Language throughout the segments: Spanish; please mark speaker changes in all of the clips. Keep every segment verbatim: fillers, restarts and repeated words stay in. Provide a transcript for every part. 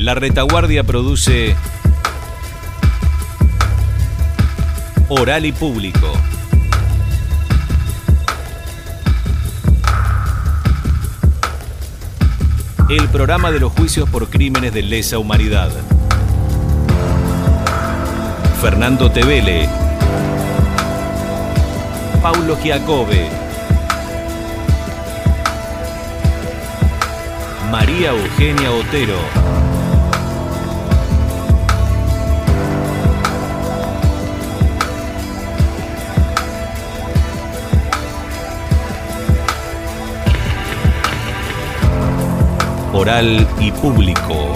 Speaker 1: La Retaguardia produce Oral y Público. El programa de los juicios por crímenes de lesa humanidad. Fernando Tevele, Paulo Giacobbe, María Eugenia Otero. Oral y Público.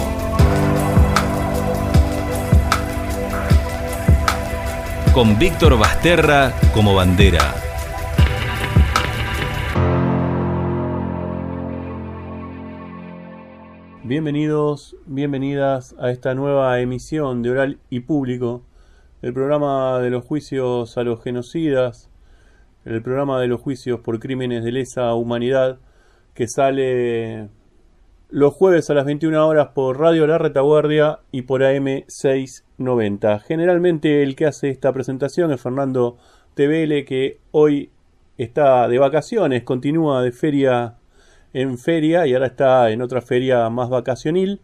Speaker 1: Con Víctor Basterra como bandera.
Speaker 2: Bienvenidos, bienvenidas a esta nueva emisión de Oral y Público, el programa de los juicios a los genocidas, el programa de los juicios por crímenes de lesa humanidad, que sale los jueves a las veintiuna horas por Radio La Retaguardia y por A M seiscientos noventa. Generalmente el que hace esta presentación es Fernando Tevele, que hoy está de vacaciones, continúa de feria en feria y ahora está en otra feria más vacacionil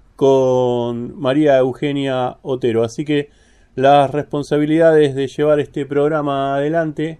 Speaker 2: con María Eugenia Otero. Así que las responsabilidades de llevar este programa adelante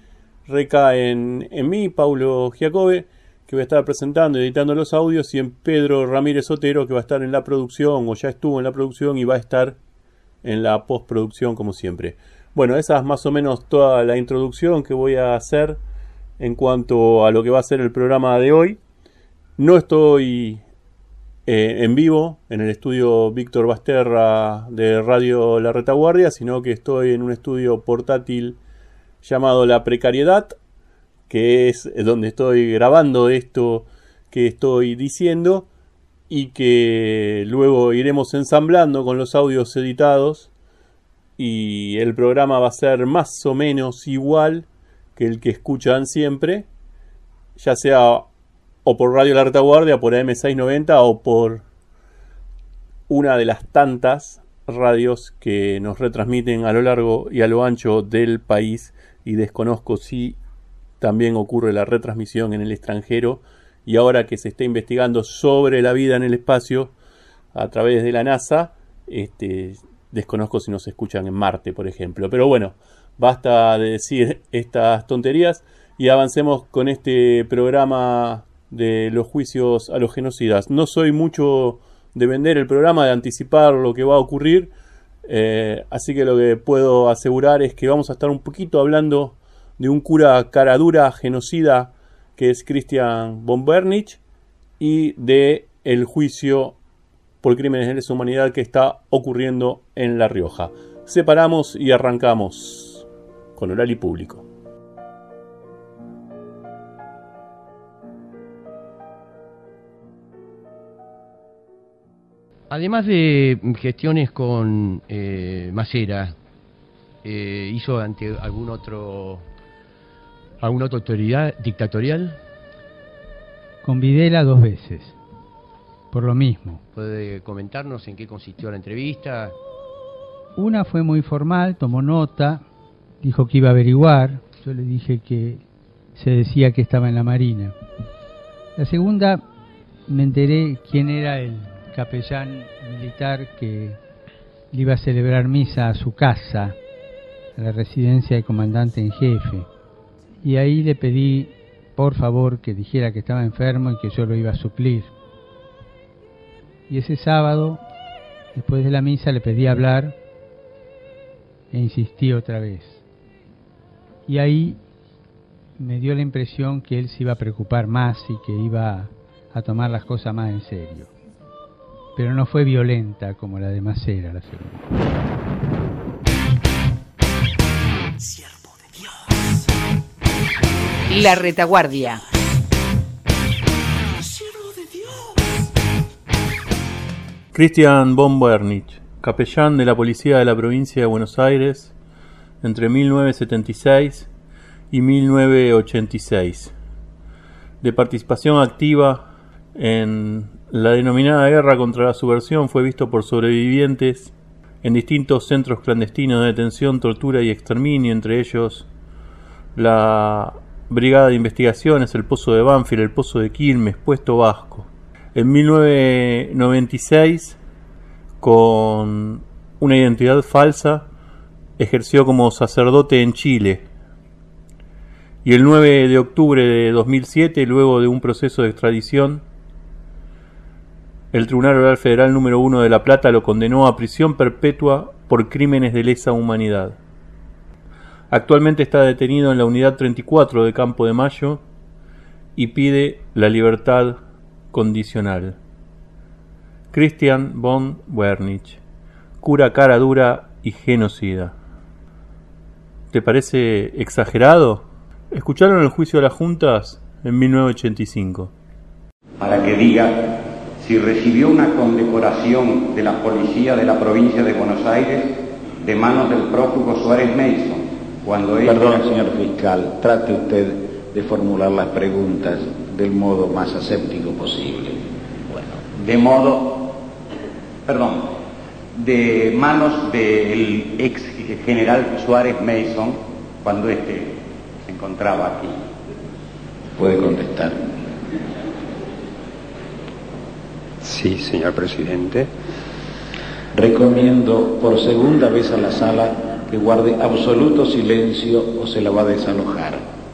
Speaker 2: recaen en mí, Paulo Giacobbe, que voy a estar presentando y editando los audios, y en Pedro Ramírez Otero, que va a estar en la producción, o ya estuvo en la producción y va a estar en la postproducción como siempre. Bueno, esa es más o menos toda la introducción que voy a hacer en cuanto a lo que va a ser el programa de hoy. No estoy eh, en vivo en el estudio Víctor Basterra de Radio La Retaguardia, sino que estoy en un estudio portátil llamado La Precariedad, que es donde estoy grabando esto que estoy diciendo y que luego iremos ensamblando con los audios editados, y el programa va a ser más o menos igual que el que escuchan siempre, ya sea o por Radio La Retaguardia, por A M seiscientos noventa o por una de las tantas radios que nos retransmiten a lo largo y a lo ancho del país, y desconozco si también ocurre la retransmisión en el extranjero, y ahora que se está investigando sobre la vida en el espacio a través de la NASA, este, desconozco si nos escuchan en Marte, por ejemplo. Pero bueno, basta de decir estas tonterías y avancemos con este programa de los juicios a los genocidas. No soy mucho de vender el programa, de anticipar lo que va a ocurrir, eh, así que lo que puedo asegurar es que vamos a estar un poquito hablando de un cura caradura genocida que es Christian von Bernich, y de el juicio por crímenes de lesa humanidad que está ocurriendo en La Rioja. Separamos y arrancamos con Oral y Público.
Speaker 3: Además de gestiones con eh, Macera, eh, ¿hizo ante algún otro alguna otra autoridad dictatorial?
Speaker 4: Con Videla dos veces, por lo mismo.
Speaker 3: ¿Puede comentarnos en qué consistió la entrevista?
Speaker 4: Una fue muy formal, tomó nota, dijo que iba a averiguar. Yo le dije que se decía que estaba en la Marina. La segunda, me enteré quién era el capellán militar que le iba a celebrar misa a su casa, a la residencia del comandante en jefe. Y ahí le pedí, por favor, que dijera que estaba enfermo y que yo lo iba a suplir. Y ese sábado, después de la misa, le pedí hablar e insistí otra vez. Y ahí me dio la impresión que él se iba a preocupar más y que iba a tomar las cosas más en serio. Pero no fue violenta como la de Macera, la segunda.
Speaker 5: La Retaguardia.
Speaker 2: Christian von Bernich, capellán de la policía de la provincia de Buenos Aires entre mil novecientos setenta y seis y mil novecientos ochenta y seis, de participación activa en La denominada guerra contra la subversión fue visto por sobrevivientes en distintos centros clandestinos de detención, tortura y exterminio, entre ellos la Brigada de Investigaciones, el Pozo de Banfield, el Pozo de Quilmes, Puesto Vasco. En mil novecientos noventa y seis, con una identidad falsa, ejerció como sacerdote en Chile. Y el nueve de octubre de dos mil siete, luego de un proceso de extradición, el Tribunal Oral Federal número uno de La Plata lo condenó a prisión perpetua por crímenes de lesa humanidad. Actualmente está detenido en la unidad treinta y cuatro de Campo de Mayo y pide la libertad condicional. Christian von Wernich, cura cara dura y genocida. ¿Te parece exagerado? Escucharon el juicio de las juntas en mil novecientos ochenta y cinco.
Speaker 5: Para que diga si recibió una condecoración de la policía de la provincia de Buenos Aires de manos del prófugo Suárez Mason, cuando él...
Speaker 6: Perdón, señor fiscal, trate usted de formular las preguntas del modo más aséptico posible.
Speaker 5: Bueno, de modo... Perdón, de manos del ex general Suárez Mason, cuando este se encontraba aquí.
Speaker 6: Puede contestar.
Speaker 7: Sí, señor presidente.
Speaker 6: Recomiendo por segunda vez a la sala que guarde absoluto silencio o se la va a desalojar.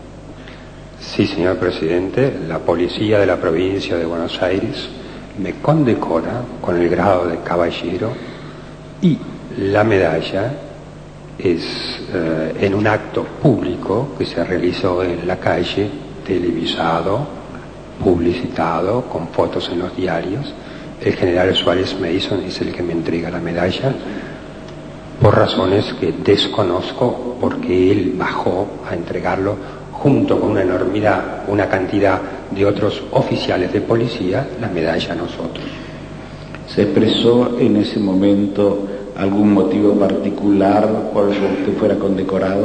Speaker 7: Sí, señor presidente. La policía de la provincia de Buenos Aires me condecora con el grado de caballero y la medalla es eh, en un acto público que se realizó en la calle, televisado, publicitado, con fotos en los diarios. El general Suárez Mason es el que me entrega la medalla por razones que desconozco, porque él bajó a entregarlo junto con una enormidad, una cantidad de otros oficiales de policía, la medalla a nosotros.
Speaker 6: ¿Se expresó en ese momento algún motivo particular por el que usted fuera condecorado?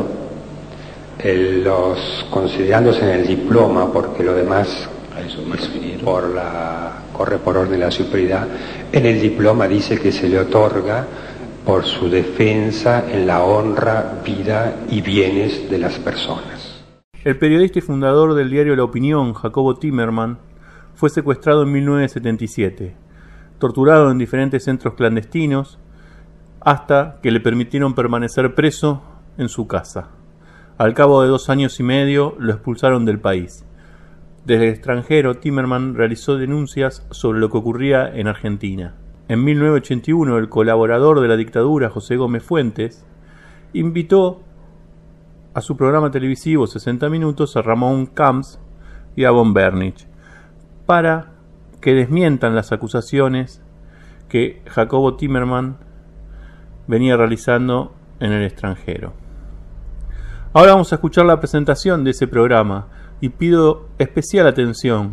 Speaker 7: El, los considerándose en el diploma, porque lo demás
Speaker 6: a eso me refirieron.
Speaker 7: Por la, corre por orden de la superioridad, en el diploma dice que se le otorga por su defensa en la honra, vida y bienes de las personas.
Speaker 2: El periodista y fundador del diario La Opinión, Jacobo Timerman, fue secuestrado en mil novecientos setenta y siete, torturado en diferentes centros clandestinos, hasta que le permitieron permanecer preso en su casa. Al cabo de dos años y medio lo expulsaron del país. Desde el extranjero, Timerman realizó denuncias sobre lo que ocurría en Argentina. En mil novecientos ochenta y uno, el colaborador de la dictadura, José Gómez Fuentes, invitó a su programa televisivo sesenta minutos a Ramón Camps y a von Wernich para que desmientan las acusaciones que Jacobo Timerman venía realizando en el extranjero. Ahora vamos a escuchar la presentación de ese programa y pido especial atención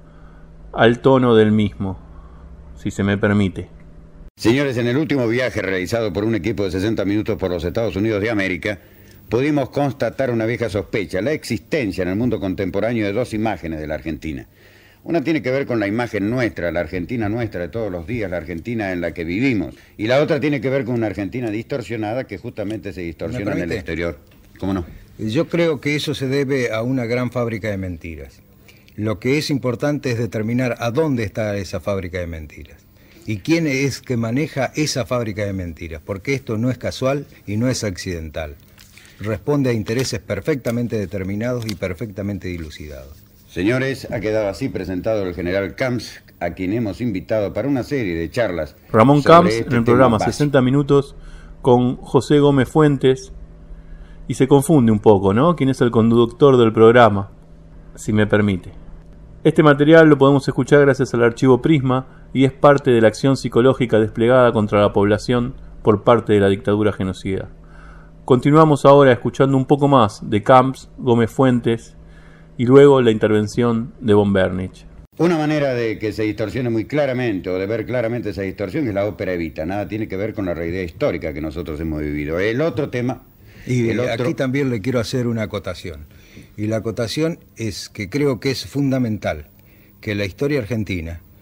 Speaker 2: al tono del mismo, si se me permite.
Speaker 8: Señores, en el último viaje realizado por un equipo de sesenta minutos por los Estados Unidos de América, pudimos constatar una vieja sospecha, la existencia en el mundo contemporáneo de dos imágenes de la Argentina. Una tiene que ver con la imagen nuestra, la Argentina nuestra de todos los días, la Argentina en la que vivimos. Y la otra tiene que ver con una Argentina distorsionada que justamente se distorsiona en el exterior. ¿Cómo no?
Speaker 9: Yo creo que eso se debe a una gran fábrica de mentiras. Lo que es importante es determinar a dónde está esa fábrica de mentiras y quién es que maneja esa fábrica de mentiras, porque esto no es casual y no es accidental. Responde a intereses perfectamente determinados y perfectamente dilucidados.
Speaker 8: Señores, ha quedado así presentado el general Camps, a quien hemos invitado para una serie de charlas.
Speaker 2: Ramón Camps
Speaker 8: este
Speaker 2: en el programa sesenta minutos con José Gómez Fuentes. Y se confunde un poco, ¿no? ¿Quién es el conductor del programa? Si me permite. Este material lo podemos escuchar gracias al archivo Prisma y es parte de la acción psicológica desplegada contra la población por parte de la dictadura genocida. Continuamos ahora escuchando un poco más de Camps, Gómez Fuentes y luego la intervención de von Wernich.
Speaker 8: Una manera de que se distorsione muy claramente o de ver claramente esa distorsión es la ópera Evita. Nada tiene que ver con la realidad histórica que nosotros hemos vivido. El otro tema...
Speaker 9: Y
Speaker 8: el otro...
Speaker 9: aquí también le quiero hacer una acotación. Y la acotación es que creo que es fundamental que la historia argentina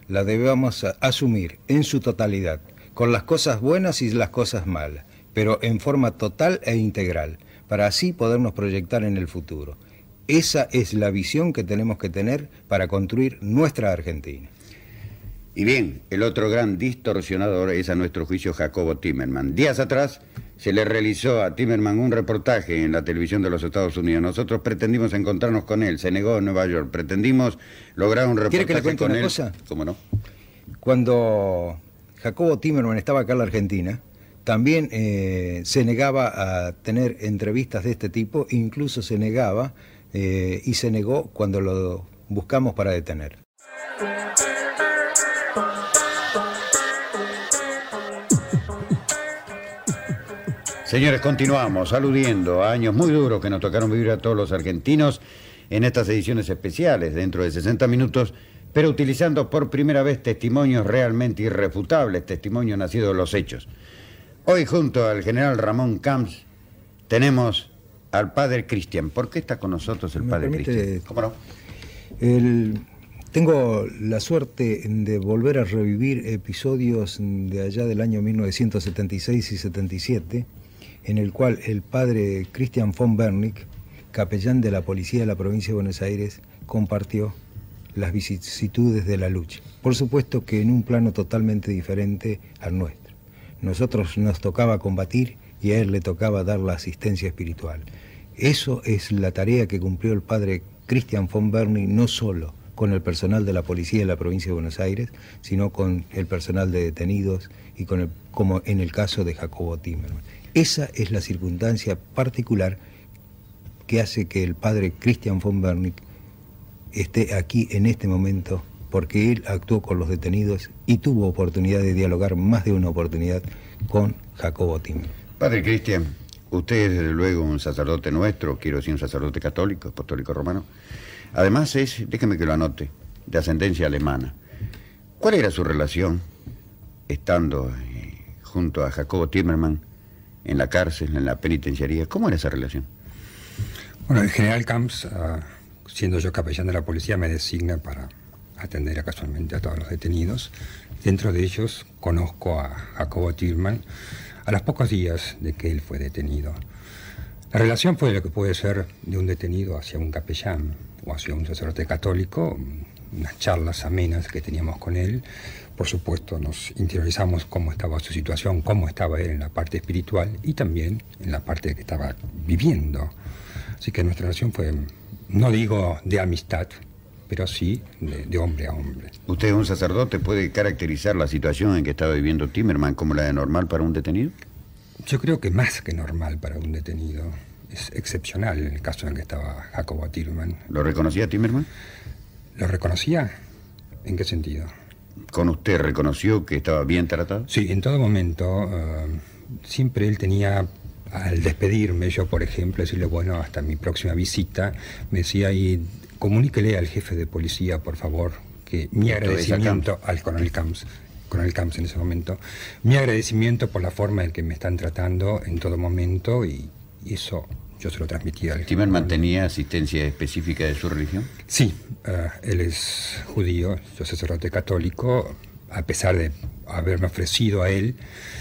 Speaker 9: la debemos asumir en su totalidad, con las cosas buenas y las cosas malas, pero en forma total e integral, para así podernos proyectar en el futuro. Esa es la visión que tenemos que tener para construir nuestra Argentina.
Speaker 8: Y bien, el otro gran distorsionador es a nuestro juicio Jacobo Timerman. Días atrás se le realizó a Timerman un reportaje en la televisión de los Estados Unidos. Nosotros pretendimos encontrarnos con él, se negó en Nueva York. Pretendimos lograr un reportaje
Speaker 9: con él. ¿Quiere que le cuente una
Speaker 8: él.
Speaker 9: cosa?
Speaker 8: ¿Cómo no?
Speaker 9: Cuando Jacobo Timerman estaba acá en la Argentina, también eh, se negaba a tener entrevistas de este tipo, incluso se negaba eh, y se negó cuando lo buscamos para detener.
Speaker 8: Señores, continuamos aludiendo a años muy duros que nos tocaron vivir a todos los argentinos en estas ediciones especiales dentro de sesenta minutos, pero utilizando por primera vez testimonios realmente irrefutables, testimonios nacidos de los hechos. Hoy junto al general Ramón Camps tenemos al padre Cristian. ¿Por qué está con nosotros el padre Cristian? ¿Cómo no?
Speaker 9: El... Tengo la suerte de volver a revivir episodios de allá del año mil novecientos setenta y seis y setenta y siete, en el cual el padre Christian von Bernick, capellán de la Policía de la Provincia de Buenos Aires, compartió las vicisitudes de la lucha. Por supuesto que en un plano totalmente diferente al nuestro. Nosotros nos tocaba combatir y a él le tocaba dar la asistencia espiritual. Eso es la tarea que cumplió el padre Christian von Bernick, no solo con el personal de la Policía de la Provincia de Buenos Aires, sino con el personal de detenidos y con el, como en el caso de Jacobo Timerman. Esa es la circunstancia particular que hace que el padre Christian von Bernick esté aquí en este momento, porque él actuó con los detenidos y tuvo oportunidad de dialogar, más de una oportunidad, con Jacobo Timerman.
Speaker 8: Padre Cristian, usted es desde luego un sacerdote nuestro, quiero decir un sacerdote católico, apostólico romano. Además es, déjeme que lo anote, de ascendencia alemana. ¿Cuál era su relación estando eh, junto a Jacobo Timerman en la cárcel, en la penitenciaría? ¿Cómo era esa relación?
Speaker 7: Bueno, el general Camps, uh, siendo yo capellán de la policía, me designa para atender a, casualmente a todos los detenidos. Dentro de ellos conozco a Jacobo Timerman a los pocos días de que él fue detenido. La relación fue lo que puede ser de un detenido hacia un capellán o hacia un sacerdote católico, unas charlas amenas que teníamos con él. Por supuesto, nos interiorizamos cómo estaba su situación, cómo estaba él en la parte espiritual y también en la parte que estaba viviendo. Así que nuestra relación fue, no digo de amistad, pero sí de, de hombre a hombre.
Speaker 8: ¿Usted, un sacerdote, puede caracterizar la situación en que estaba viviendo Timerman como la de normal para un detenido?
Speaker 7: Yo creo que más que normal para un detenido. Es excepcional en el caso en el que estaba Jacobo Timerman.
Speaker 8: ¿Lo reconocía Timerman?
Speaker 7: ¿Lo reconocía? ¿En qué sentido?
Speaker 8: ¿Con usted reconoció que estaba bien tratado?
Speaker 7: Sí, en todo momento. Uh, siempre él tenía, al despedirme, yo por ejemplo, decirle, bueno, hasta mi próxima visita, me decía, y comuníquele al jefe de policía, por favor, que mi agradecimiento al coronel Camps, coronel Camps en ese momento, mi agradecimiento por la forma en que me están tratando en todo momento, y, y eso yo se lo transmitía al...
Speaker 8: ¿Timerman tenía asistencia específica de su religión?
Speaker 7: Sí, uh, él es judío, yo soy sacerdote católico. A pesar de haberme ofrecido a él,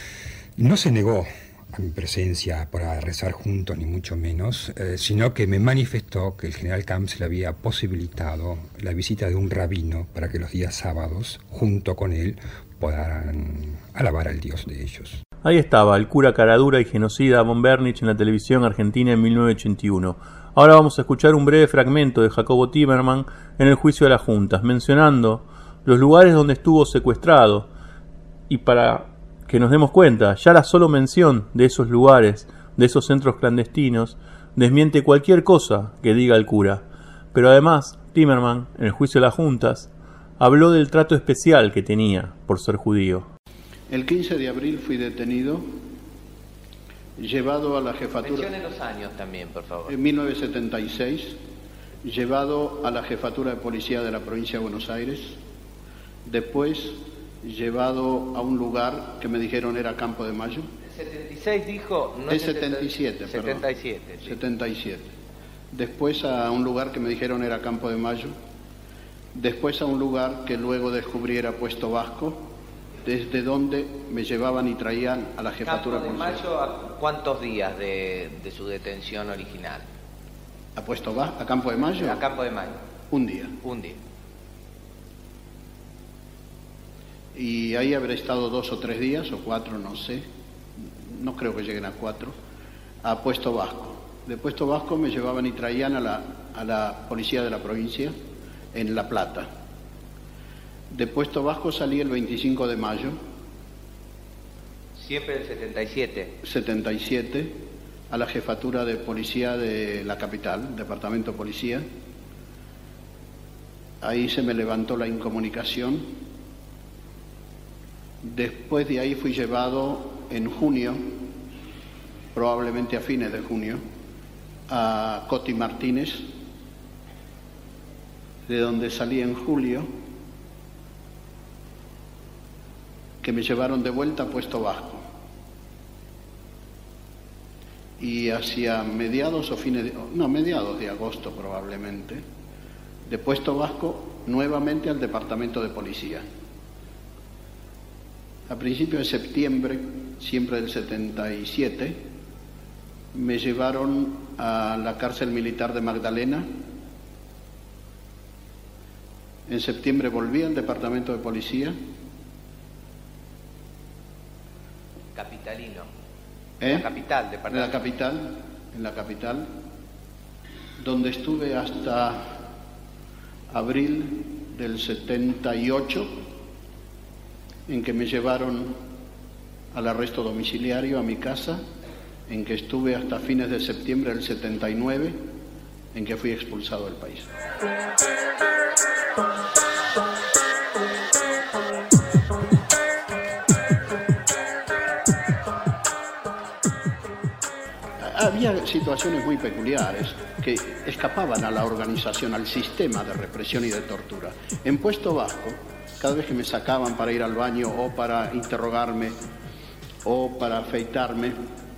Speaker 7: no se negó a mi presencia para rezar juntos, ni mucho menos, eh, sino que me manifestó que el general Camps le había posibilitado la visita de un rabino para que los días sábados, junto con él, puedan alabar al Dios de ellos.
Speaker 2: Ahí estaba, el cura caradura y genocida von Bernick en la televisión argentina en mil novecientos ochenta y uno. Ahora vamos a escuchar un breve fragmento de Jacobo Timerman en el juicio de las juntas, mencionando los lugares donde estuvo secuestrado. Y para que nos demos cuenta, ya la sola mención de esos lugares, de esos centros clandestinos, desmiente cualquier cosa que diga el cura. Pero además, Timerman, en el juicio de las juntas, habló del trato especial que tenía por ser judío.
Speaker 10: El quince de abril fui detenido, llevado a la jefatura...
Speaker 11: Mencione los años también, por favor.
Speaker 10: En mil novecientos setenta y seis, llevado a la jefatura de policía de la provincia de Buenos Aires. Después, llevado a un lugar que me dijeron era Campo de Mayo.
Speaker 11: ¿El setenta y seis dijo? No
Speaker 10: es setenta y siete, perdón.
Speaker 11: setenta y siete. Sí.
Speaker 10: setenta y siete. Después a un lugar que me dijeron era Campo de Mayo. después a un lugar que luego descubrí era Puesto Vasco, desde donde me llevaban y traían a la jefatura
Speaker 11: Campo de
Speaker 10: policial.
Speaker 11: Mayo, ¿a cuántos días de, de su detención original?
Speaker 10: ¿A Puesto Vasco? ¿A Campo de Mayo?
Speaker 11: A Campo de Mayo.
Speaker 10: Un día.
Speaker 11: Un día.
Speaker 10: Y ahí habré estado dos o tres días, o cuatro, no sé. No creo que lleguen a cuatro. A Puesto Vasco. De Puesto Vasco me llevaban y traían a la, a la policía de la provincia en La Plata. De Puesto Vasco salí el veinticinco de mayo.
Speaker 11: Siempre el setenta y siete.
Speaker 10: setenta y siete, a la jefatura de policía de la capital, departamento de policía. Ahí se me levantó la incomunicación. Después de ahí fui llevado en junio, probablemente a fines de junio, a Coti Martínez, de donde salí en julio, que me llevaron de vuelta a Puesto Vasco. Y hacia mediados o fines de, no, mediados de agosto probablemente, de Puesto Vasco nuevamente al departamento de policía. A principios de septiembre, siempre del setenta y siete, me llevaron a la cárcel militar de Magdalena. En septiembre volví al departamento de policía.
Speaker 11: Capitalino.
Speaker 10: ¿Eh?
Speaker 11: La capital,
Speaker 10: En
Speaker 11: departamento.
Speaker 10: la capital, en la capital, donde estuve hasta abril del setenta y ocho, en que me llevaron al arresto domiciliario a mi casa, en que estuve hasta fines de septiembre del setenta y nueve, en que fui expulsado del país. Había situaciones muy peculiares que escapaban a la organización, al sistema de represión y de tortura. En Puesto Vasco, cada vez que me sacaban para ir al baño o para interrogarme o para afeitarme,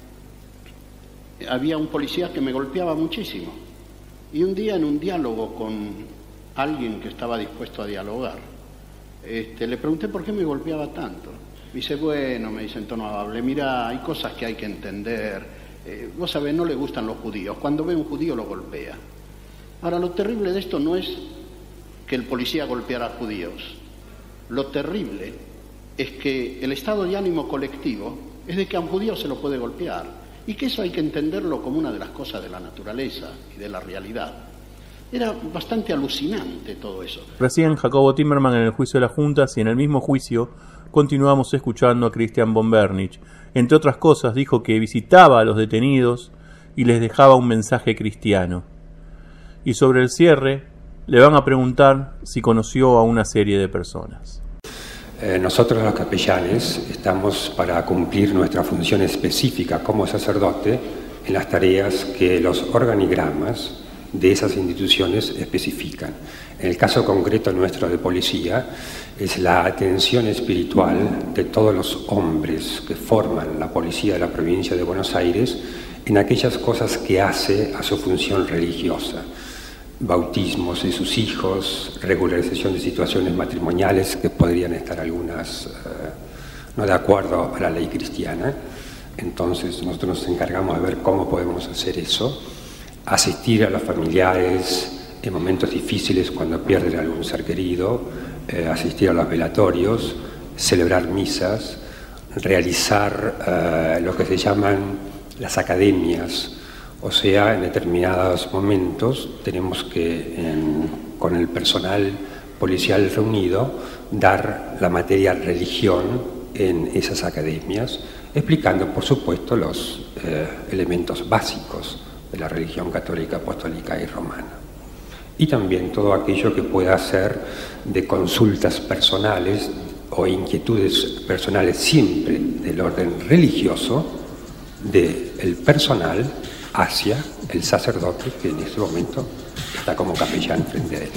Speaker 10: había un policía que me golpeaba muchísimo. Y un día, en un diálogo con alguien que estaba dispuesto a dialogar, este, le pregunté por qué me golpeaba tanto. Me dice, bueno, me dice en tono amable, mira, hay cosas que hay que entender. Eh, vos sabés, no le gustan los judíos. Cuando ve un judío lo golpea. Ahora, lo terrible de esto no es que el policía golpeara a judíos. Lo terrible es que el estado de ánimo colectivo es de que a un judío se lo puede golpear y que eso hay que entenderlo como una de las cosas de la naturaleza y de la realidad. Era bastante alucinante todo eso.
Speaker 2: Recién Jacobo Timerman en el juicio de las juntas, y en el mismo juicio continuamos escuchando a Christian von Bernich. Entre otras cosas, dijo que visitaba a los detenidos y les dejaba un mensaje cristiano. Y sobre el cierre, le van a preguntar si conoció a una serie de personas.
Speaker 7: Eh, nosotros los capellanes estamos para cumplir nuestra función específica como sacerdote en las tareas que los organigramas de esas instituciones especifican. En el caso concreto nuestro de policía, es la atención espiritual de todos los hombres que forman la policía de la provincia de Buenos Aires en aquellas cosas que hace a su función religiosa. Bautismos de sus hijos, regularización de situaciones matrimoniales que podrían estar algunas eh, no de acuerdo a la ley cristiana. Entonces nosotros nos encargamos de ver cómo podemos hacer eso, asistir a los familiares en momentos difíciles cuando pierden algún ser querido, eh, asistir a los velatorios, celebrar misas, realizar eh, lo que se llaman las academias. O sea, en determinados momentos tenemos que, en, con el personal policial reunido, dar la materia religión en esas academias, explicando, por supuesto, los eh, elementos básicos de la religión católica, apostólica y romana. Y también todo aquello que pueda ser de consultas personales o inquietudes personales, siempre del orden religioso, del personal hacia el sacerdote que en este momento está como capellán frente a él.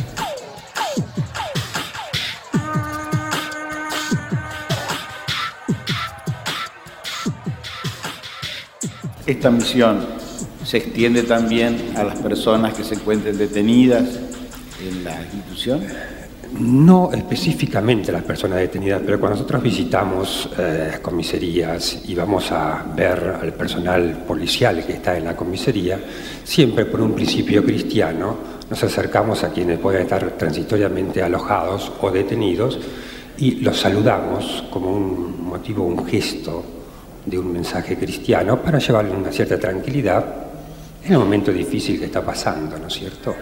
Speaker 12: Esta misión se extiende también a las personas que se encuentren detenidas en la institución.
Speaker 7: No específicamente las personas detenidas, pero cuando nosotros visitamos eh, comisarías y vamos a ver al personal policial que está en la comisaría, siempre por un principio cristiano nos acercamos a quienes pueden estar transitoriamente alojados o detenidos y los saludamos como un motivo, un gesto de un mensaje cristiano para llevarle una cierta tranquilidad en el momento difícil que está pasando, ¿no es cierto?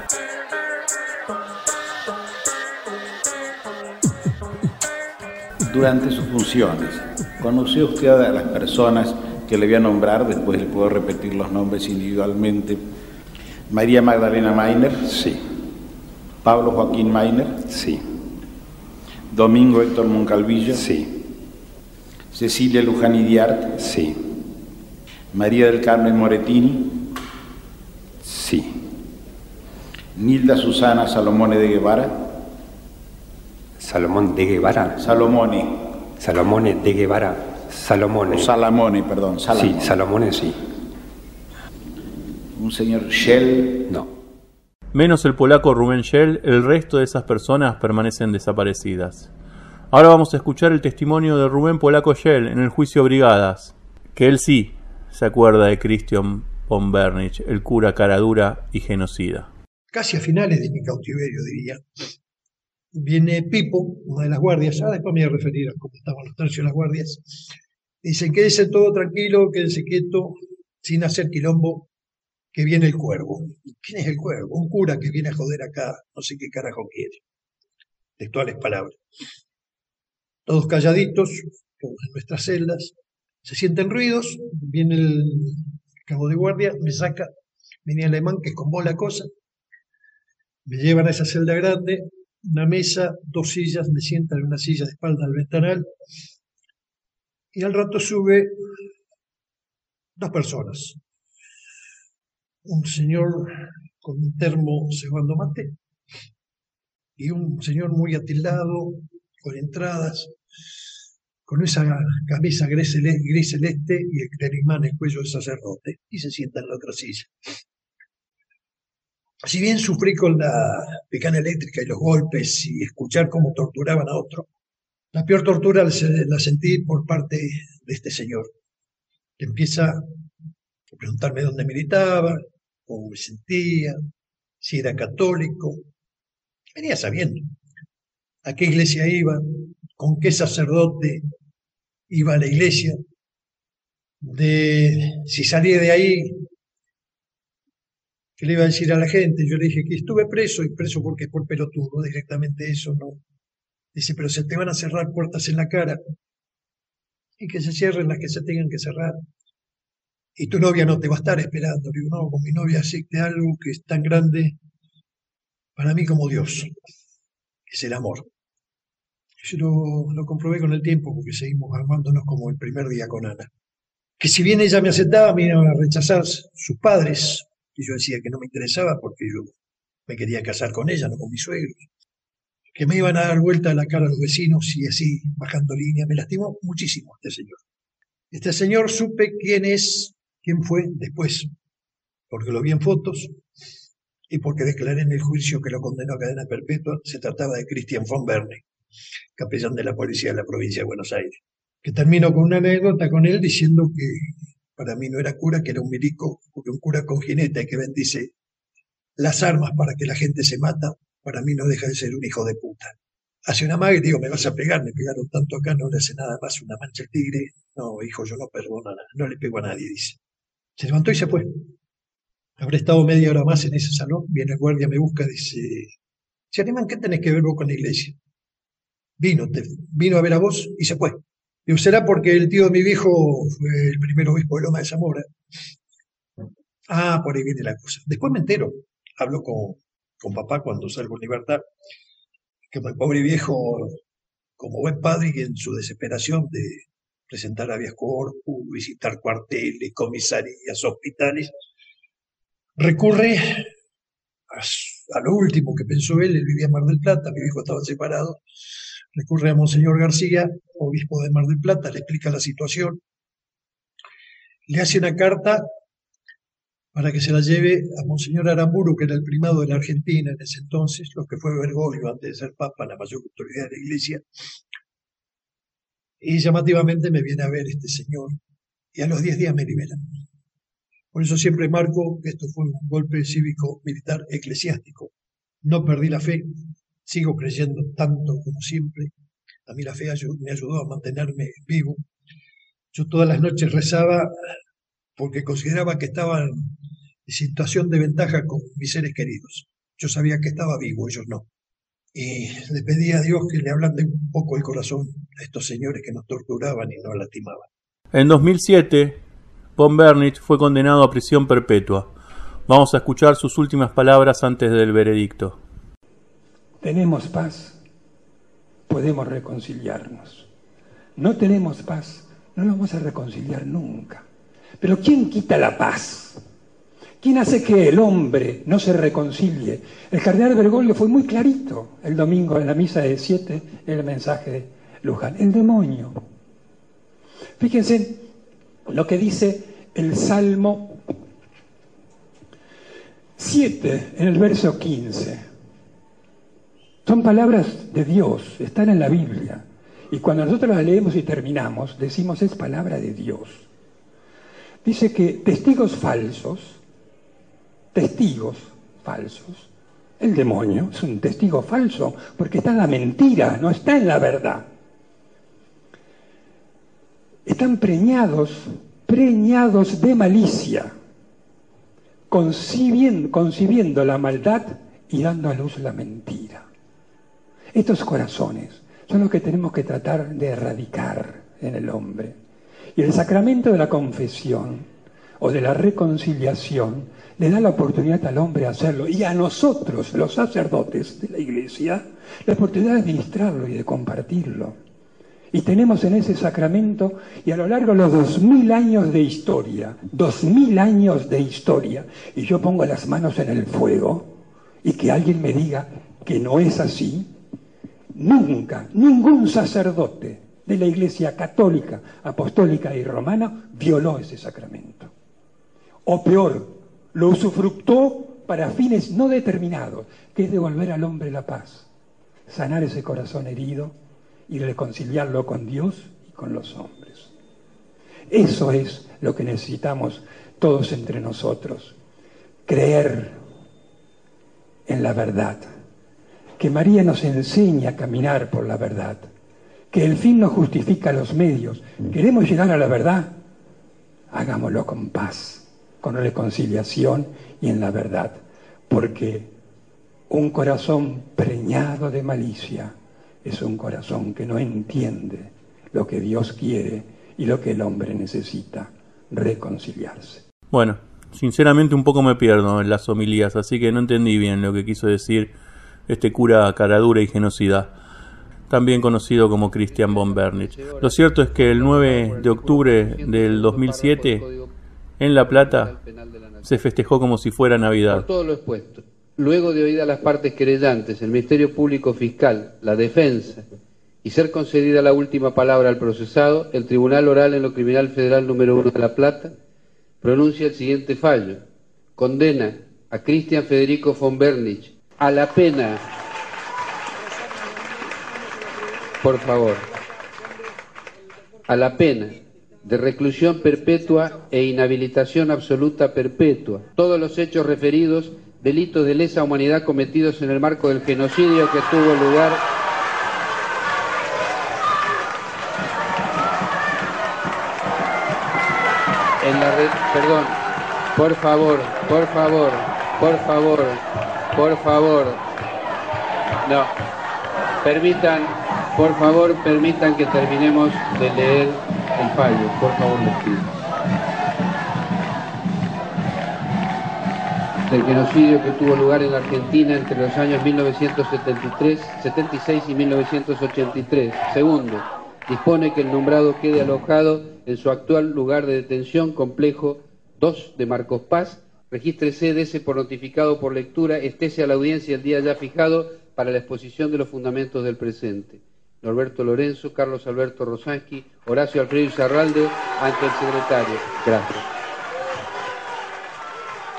Speaker 12: Durante sus funciones, ¿conoció usted a las personas que le voy a nombrar? Después le puedo repetir los nombres individualmente. María Magdalena Meiner.
Speaker 7: Sí.
Speaker 12: Pablo Joaquín Meiner.
Speaker 7: Sí.
Speaker 12: Domingo Héctor Moncalvillo.
Speaker 7: Sí.
Speaker 12: Cecilia Luján Idiart.
Speaker 7: Sí.
Speaker 12: María del Carmen Moretini.
Speaker 7: Sí.
Speaker 12: Nilda Susana Salomone de Guevara.
Speaker 7: Salomón de Guevara.
Speaker 12: Salomone.
Speaker 7: Salomone de Guevara. Salomone.
Speaker 12: O Salamone, perdón. Salamone.
Speaker 7: Sí, Salomone sí.
Speaker 12: Un señor Shell.
Speaker 7: No.
Speaker 2: Menos el polaco Rubén Shell, el resto de esas personas permanecen desaparecidas. Ahora vamos a escuchar el testimonio de Rubén Polaco Shell en el juicio Brigadas, que él sí se acuerda de Christian von Bernich, el cura caradura y genocida.
Speaker 13: Casi a finales de mi cautiverio, diría, viene Pipo, una de las guardias, ahora después me voy a referir a cómo estaban los tercios de las guardias, dice, quédese todo tranquilo, quédese quieto, sin hacer quilombo, que viene el cuervo. ¿Quién es el cuervo? Un cura que viene a joder acá, no sé qué carajo quiere. Textuales palabras. Todos calladitos, como en nuestras celdas, se sienten ruidos, viene el cabo de guardia, me saca, viene alemán que escombó la cosa, me llevan a esa celda grande, una mesa, dos sillas, me sientan en una silla de espalda al ventanal, y al rato sube dos personas. Un señor con un termo cebando mate y un señor muy atildado, con entradas, con esa camisa gris celeste, gris celeste y el clerigmán en el cuello de sacerdote, y se sienta en la otra silla. Si bien sufrí con la picana eléctrica y los golpes y escuchar cómo torturaban a otro, la peor tortura la sentí por parte de este señor, que empieza a preguntarme dónde militaba, cómo me sentía, si era católico. Venía sabiendo a qué iglesia iba, con qué sacerdote iba a la iglesia, de si salía de ahí, qué le iba a decir a la gente. Yo le dije que estuve preso, y preso porque por pelotudo, directamente eso, ¿no? Dice, pero se te van a cerrar puertas en la cara, y que se cierren las que se tengan que cerrar. Y tu novia no te va a estar esperando. Digo, no, con mi novia acepte algo que es tan grande para mí como Dios, que es el amor. Yo lo, lo comprobé con el tiempo, porque seguimos amándonos como el primer día con Ana. Que si bien ella me aceptaba, me iban a rechazar sus padres, y yo decía que no me interesaba porque yo me quería casar con ella, no con mis suegros. Que me iban a dar vuelta a la cara a los vecinos y así, bajando línea. Me lastimó muchísimo este señor. Este señor supe quién es, quién fue después, porque lo vi en fotos y porque declaré en el juicio que lo condenó a cadena perpetua. Se trataba de Christian von Bernich, capellán de la policía de la provincia de Buenos Aires. Que termino con una anécdota con él diciendo que para mí no era cura, que era un milico, porque un cura con jinete que bendice las armas para que la gente se mata, para mí no deja de ser un hijo de puta. Hace una maga y digo, me vas a pegar, me pegaron tanto acá, no le hace nada más una mancha al tigre. No, hijo, yo no perdono nada, no le pego a nadie, dice. Se levantó y se fue. Habré estado media hora más en ese salón, viene el guardia, me busca, dice, ¿se animan? ¿Qué tenés que ver vos con la iglesia? Vino, te, vino a ver a vos y se fue. Digo, será porque el tío de mi viejo fue el primer obispo de Loma de Zamora. Ah, por ahí viene la cosa. Después me entero, hablo con, con papá cuando salgo en libertad, que mi pobre viejo, como buen padre, y en su desesperación de presentar habeas corpus, visitar cuarteles, comisarías, hospitales, recurre a, a lo último que pensó él. Él vivía en Mar del Plata, mi viejo estaba separado, recurre a Monseñor García, obispo de Mar del Plata, le explica la situación, le hace una carta para que se la lleve a Monseñor Aramburu, que era el primado de la Argentina en ese entonces, lo que fue Bergoglio antes de ser papa, la mayor autoridad de la Iglesia. Y llamativamente me viene a ver este señor, y a los diez días me liberan. Por eso siempre marco que esto fue un golpe cívico-militar eclesiástico. No perdí la fe, sigo creyendo tanto como siempre. A mí la fe me ayudó a mantenerme vivo. Yo todas las noches rezaba porque consideraba que estaba en situación de ventaja con mis seres queridos. Yo sabía que estaba vivo, ellos no. Y le pedí a Dios que le ablande un poco el corazón a estos señores que nos torturaban y nos lastimaban.
Speaker 2: En dos mil siete, von Bernich fue condenado a prisión perpetua. Vamos a escuchar sus últimas palabras antes del veredicto.
Speaker 14: Tenemos paz, podemos reconciliarnos. No tenemos paz, no nos vamos a reconciliar nunca. Pero ¿quién quita la paz? ¿Quién hace que el hombre no se reconcilie? El cardenal Bergoglio fue muy clarito el domingo en la misa de siete, en el mensaje de Luján. El demonio. Fíjense lo que dice el Salmo siete, en el verso quince. Son palabras de Dios, están en la Biblia. Y cuando nosotros las leemos y terminamos, decimos es palabra de Dios. Dice que testigos falsos, testigos falsos, el demonio es un testigo falso porque está en la mentira, no está en la verdad. Están preñados, preñados de malicia, concibiendo, concibiendo la maldad y dando a luz la mentira. Estos corazones son los que tenemos que tratar de erradicar en el hombre. Y el sacramento de la confesión o de la reconciliación le da la oportunidad al hombre de hacerlo, y a nosotros, los sacerdotes de la Iglesia, la oportunidad de ministrarlo y de compartirlo. Y tenemos en ese sacramento, y a lo largo de los dos mil años de historia, dos mil años de historia, y yo pongo las manos en el fuego, y que alguien me diga que no es así, nunca, ningún sacerdote de la Iglesia católica, apostólica y romana violó ese sacramento. O peor, lo usufructó para fines no determinados, que es devolver al hombre la paz, sanar ese corazón herido y reconciliarlo con Dios y con los hombres. Eso es lo que necesitamos todos entre nosotros, creer en la verdad, que María nos enseña a caminar por la verdad, que el fin no justifica los medios. ¿Queremos llegar a la verdad? Hagámoslo con paz, con reconciliación y en la verdad, porque un corazón preñado de malicia es un corazón que no entiende lo que Dios quiere y lo que el hombre necesita, reconciliarse.
Speaker 2: Bueno, sinceramente un poco me pierdo en las homilías, así que no entendí bien lo que quiso decir este cura caradura y genocida, también conocido como Christian von Bernich. Lo cierto es que el nueve de octubre del dos mil siete, en La Plata, se festejó como si fuera Navidad.
Speaker 15: Por todo lo expuesto, luego de oídas las partes querellantes, el Ministerio Público Fiscal, la defensa, y ser concedida la última palabra al procesado, el Tribunal Oral en lo Criminal Federal número uno de La Plata pronuncia el siguiente fallo. Condena a Christian Federico von Bernich a la pena, por favor, a la pena de reclusión perpetua e inhabilitación absoluta perpetua. Todos los hechos referidos, delitos de lesa humanidad cometidos en el marco del genocidio que tuvo lugar en la red, perdón, por favor, por favor, por favor, por favor, no, permitan, por favor, permitan que terminemos de leer el fallo, por favor, les pido. Del genocidio que tuvo lugar en la Argentina entre los años mil novecientos setenta y tres, setenta y seis y mil novecientos ochenta y tres. Segundo, dispone que el nombrado quede alojado en su actual lugar de detención, complejo dos de Marcos Paz, regístrese, dese por notificado por lectura, estése a la audiencia el día ya fijado para la exposición de los fundamentos del presente. Norberto Lorenzo, Carlos Alberto Rosansky, Horacio Alfredo Izarralde, ante el secretario. Gracias.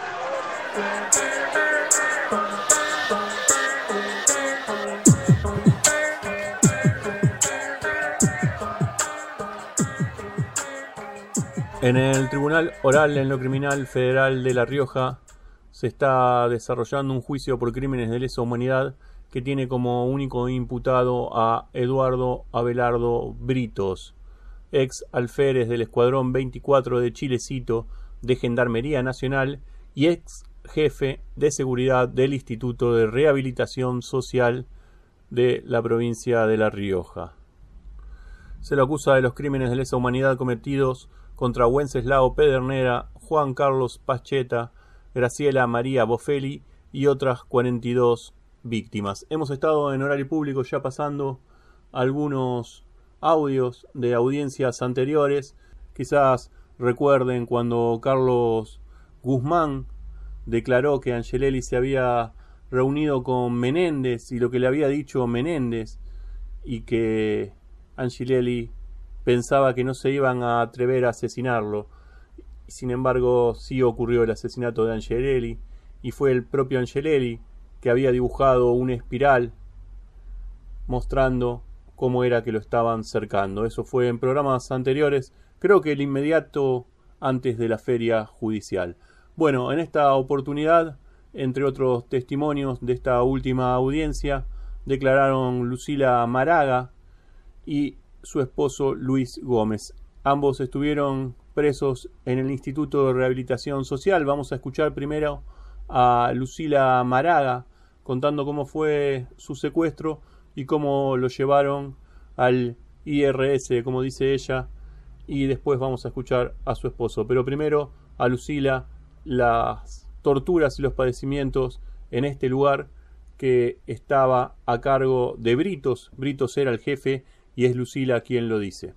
Speaker 2: En el Tribunal Oral en lo Criminal Federal de La Rioja se está desarrollando un juicio por crímenes de lesa humanidad que tiene como único imputado a Eduardo Abelardo Britos, ex alférez del Escuadrón veinticuatro de Chilecito de Gendarmería Nacional y ex jefe de seguridad del Instituto de Rehabilitación Social de la provincia de La Rioja. Se lo acusa de los crímenes de lesa humanidad cometidos contra Wenceslao Pedernera, Juan Carlos Pacheta, Graciela María Bofelli y otras cuarenta y dos víctimas. Hemos estado en horario público ya pasando algunos audios de audiencias anteriores. Quizás recuerden cuando Carlos Guzmán declaró que Angelelli se había reunido con Menéndez y lo que le había dicho Menéndez, y que Angelelli pensaba que no se iban a atrever a asesinarlo. Sin embargo, sí ocurrió el asesinato de Angelelli, y fue el propio Angelelli que había dibujado una espiral mostrando cómo era que lo estaban cercando. Eso fue en programas anteriores, creo que el inmediato antes de la feria judicial. Bueno, en esta oportunidad, entre otros testimonios de esta última audiencia, declararon Lucila Maraga y su esposo Luis Gómez. Ambos estuvieron presos en el Instituto de Rehabilitación Social. Vamos a escuchar primero a Lucila Maraga contando cómo fue su secuestro y cómo lo llevaron al I R S, como dice ella, y después vamos a escuchar a su esposo. Pero primero a Lucila, las torturas y los padecimientos en este lugar que estaba a cargo de Britos. Britos era el jefe y es Lucila quien lo dice.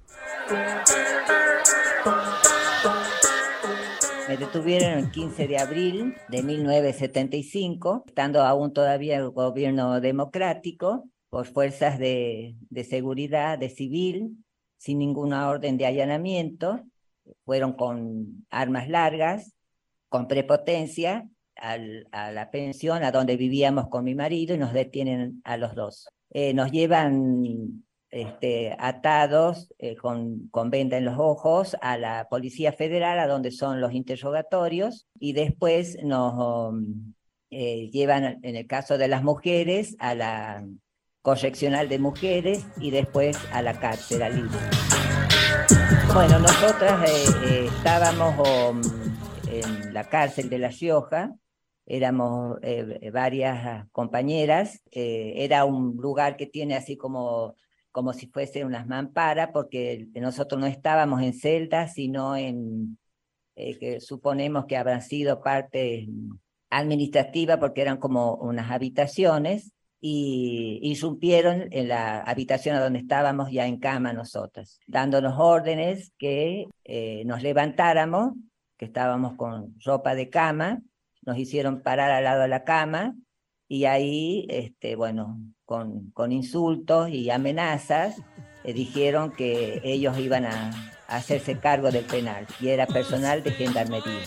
Speaker 16: Me detuvieron el quince de abril de mil novecientos setenta y cinco, estando aún todavía el gobierno democrático, por fuerzas de, de seguridad, de civil, sin ninguna orden de allanamiento. Fueron con armas largas, con prepotencia, al, a la pensión a donde vivíamos con mi marido, y nos detienen a los dos. Eh, nos llevan Este, atados eh, con, con venda en los ojos a la Policía Federal, a donde son los interrogatorios, y después nos um, eh, llevan, en el caso de las mujeres, a la correccional de mujeres y después a la cárcel, a Lille. Bueno, nosotras eh, eh, estábamos um, en la cárcel de La Rioja, éramos eh, varias compañeras, eh, era un lugar que tiene así como como si fuese unas mamparas, porque nosotros no estábamos en celdas, sino en, eh, que suponemos que habrán sido parte administrativa, porque eran como unas habitaciones, y irrumpieron en la habitación a donde estábamos ya en cama nosotras, dándonos órdenes que eh, nos levantáramos, que estábamos con ropa de cama, nos hicieron parar al lado de la cama, y ahí, este, bueno, con, con insultos y amenazas, eh, dijeron que ellos iban a, a hacerse cargo del penal, y era personal de gendarmería.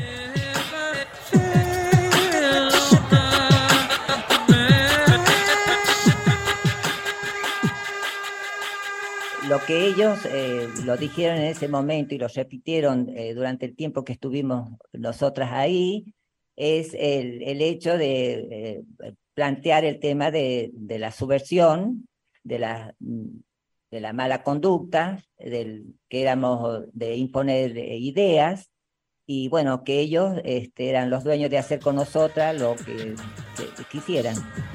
Speaker 16: Lo que ellos eh, lo dijeron en ese momento y lo repitieron eh, durante el tiempo que estuvimos nosotras ahí, es el, el hecho de eh, plantear el tema de, de la subversión, de la, de la mala conducta, del, que éramos de imponer ideas, y bueno, que ellos este, eran los dueños de hacer con nosotras lo que, que quisieran.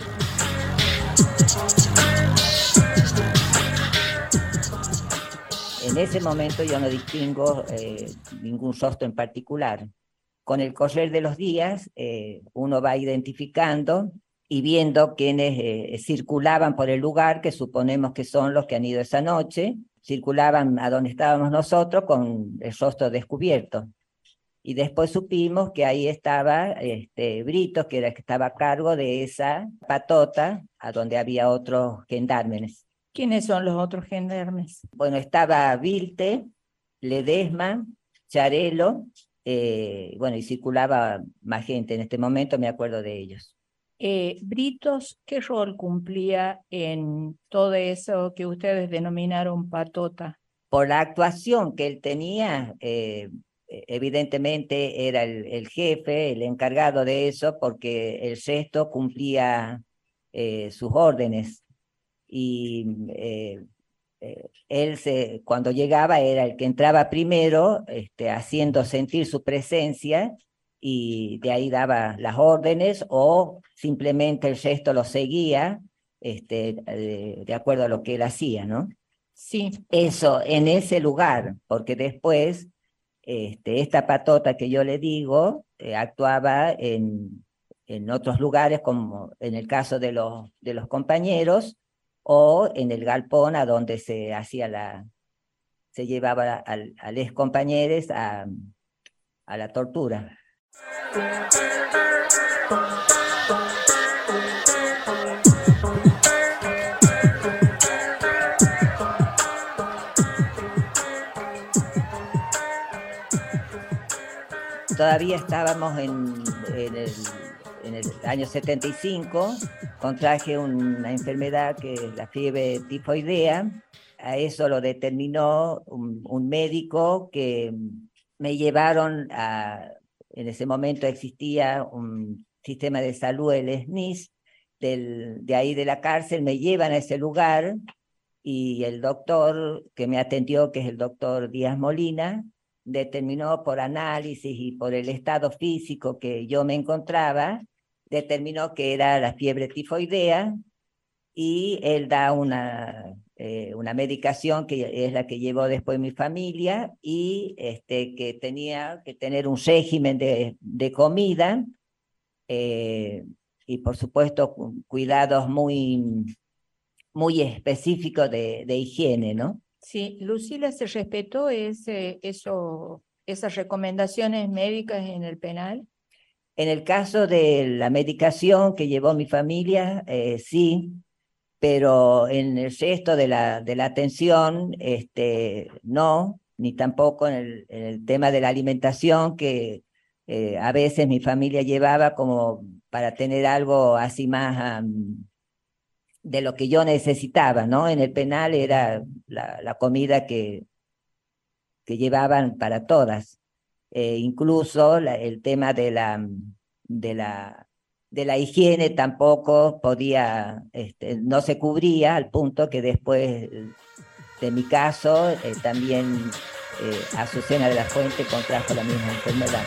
Speaker 16: En ese momento yo no distingo eh, ningún rostro en particular. Con el correr de los días, eh, uno va identificando y viendo quienes eh, circulaban por el lugar, que suponemos que son los que han ido esa noche, circulaban a donde estábamos nosotros con el rostro descubierto. Y después supimos que ahí estaba este, Britos, que era el que estaba a cargo de esa patota, a donde había otros gendarmes. ¿Quiénes son los otros gendarmes? Bueno, estaba Vilte, Ledesma, Charelo, eh, bueno, y circulaba más gente. En este momento me acuerdo de ellos.
Speaker 17: Eh, Britos, ¿qué rol cumplía en todo eso que ustedes denominaron patota?
Speaker 16: Por la actuación que él tenía, eh, evidentemente era el, el jefe, el encargado de eso, porque el resto cumplía eh, sus órdenes. Y eh, eh, él, se, cuando llegaba, era el que entraba primero, este, haciendo sentir su presencia, y de ahí daba las órdenes, o simplemente el resto lo seguía este, de, de acuerdo a lo que él hacía, ¿no?
Speaker 17: Sí.
Speaker 16: Eso, en ese lugar, porque después este, esta patota que yo le digo eh, actuaba en, en otros lugares, como en el caso de los, de los compañeros, o en el galpón a donde se hacía la, se llevaba al, a los compañeros a, a la tortura. Todavía estábamos en, en, el, en el año setenta y cinco, contraje una enfermedad que es la fiebre tifoidea. A eso lo determinó un, un médico que me llevaron a... En ese momento existía un sistema de salud, el S N I S, del, de ahí de la cárcel, me llevan a ese lugar y el doctor que me atendió, que es el doctor Díaz Molina, determinó por análisis y por el estado físico que yo me encontraba, determinó que era la fiebre tifoidea y él da una... Eh, una medicación que es la que llevó después mi familia y este, que tenía que tener un régimen de, de comida eh, y por supuesto cuidados muy, muy específicos de, de higiene, ¿no?
Speaker 17: Sí, Lucila, ¿se respetó ese, eso, esas recomendaciones médicas en el penal?
Speaker 16: En el caso de la medicación que llevó mi familia, eh, sí, pero en el resto de la, de la atención, este, no, ni tampoco en el, en el tema de la alimentación, que eh, a veces mi familia llevaba como para tener algo así más um, de lo que yo necesitaba, ¿no? En el penal era la, la comida que, que llevaban para todas. Eh, incluso la, el tema de la... De la de la higiene tampoco podía, este, no se cubría, al punto que después de mi caso, eh, también eh, Azucena de la Fuente contrajo la misma enfermedad.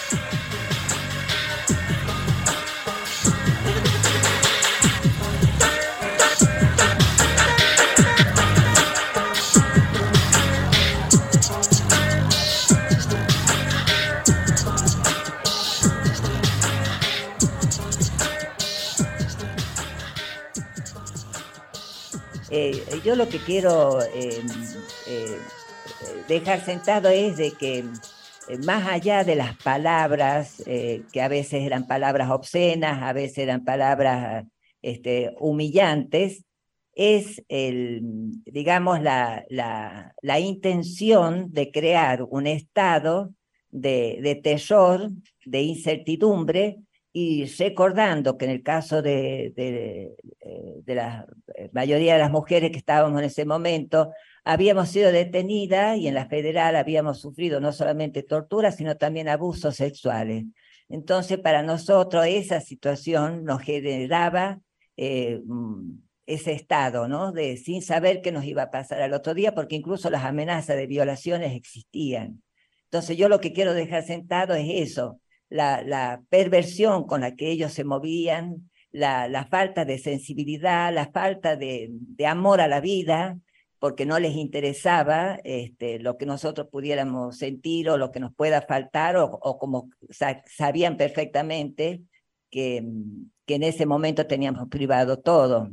Speaker 16: Eh, yo lo que quiero eh, eh, dejar sentado es de que eh, más allá de las palabras, eh, que a veces eran palabras obscenas, a veces eran palabras este, humillantes, es el, digamos, la, la, la intención de crear un estado de, de terror, de incertidumbre, y recordando que en el caso de, de, de la mayoría de las mujeres que estábamos en ese momento, habíamos sido detenidas y en la federal habíamos sufrido no solamente tortura, sino también abusos sexuales. Entonces, para nosotros esa situación nos generaba eh, ese estado, ¿no? De sin saber qué nos iba a pasar al otro día, porque incluso las amenazas de violaciones existían. Entonces, yo lo que quiero dejar sentado es eso. La, la perversión con la que ellos se movían, la, la falta de sensibilidad, la falta de, de amor a la vida, porque no les interesaba este, lo que nosotros pudiéramos sentir o lo que nos pueda faltar, o, o como sa sabían perfectamente que, que en ese momento teníamos privado todo.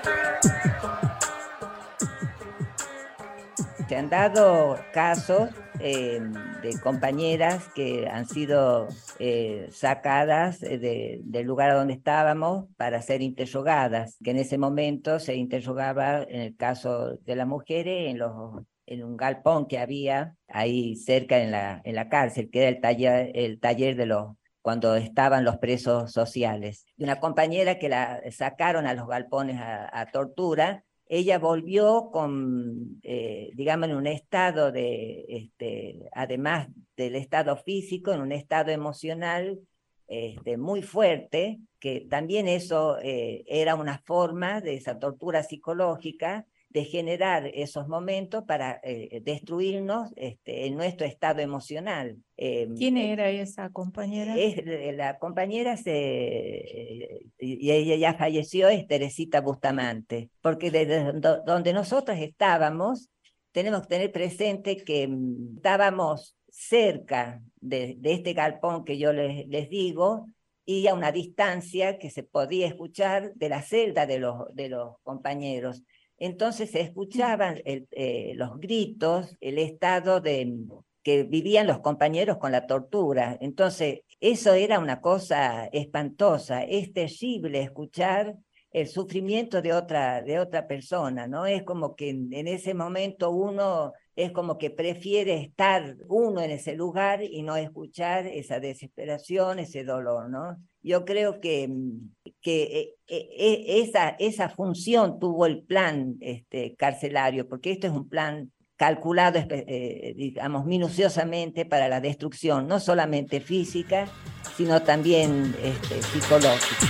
Speaker 16: Se han dado casos eh, de compañeras que han sido eh, sacadas de, del lugar donde estábamos para ser interrogadas, que en ese momento se interrogaba, en el caso de las mujeres, en, los, en un galpón que había ahí cerca en la, en la cárcel, que era el taller, el taller de los cuando estaban los presos sociales. Y una compañera que la sacaron a los galpones a, a tortura, ella volvió con, eh, digamos, en un estado de, este, además del estado físico, en un estado emocional este, muy fuerte, que también eso eh, era una forma de esa tortura psicológica, de generar esos momentos para eh, destruirnos este, en nuestro estado emocional. Eh,
Speaker 17: ¿Quién era esa compañera?
Speaker 16: Es, la compañera, se, y ella ya falleció, es Teresita Bustamante, porque desde donde nosotros estábamos, tenemos que tener presente que estábamos cerca de, de este galpón que yo les, les digo, y a una distancia que se podía escuchar de la celda de los, de los compañeros. Entonces se escuchaban el, eh, los gritos, el estado de que vivían los compañeros con la tortura. Entonces eso era una cosa espantosa, es terrible escuchar el sufrimiento de otra, de otra persona, ¿no? Es como que en, en ese momento uno es como que prefiere estar uno en ese lugar y no escuchar esa desesperación, ese dolor, ¿no? Yo creo que, que esa, esa función tuvo el plan este, carcelario, porque esto es un plan calculado, eh, digamos, minuciosamente para la destrucción, no solamente física, sino también este, psicológica.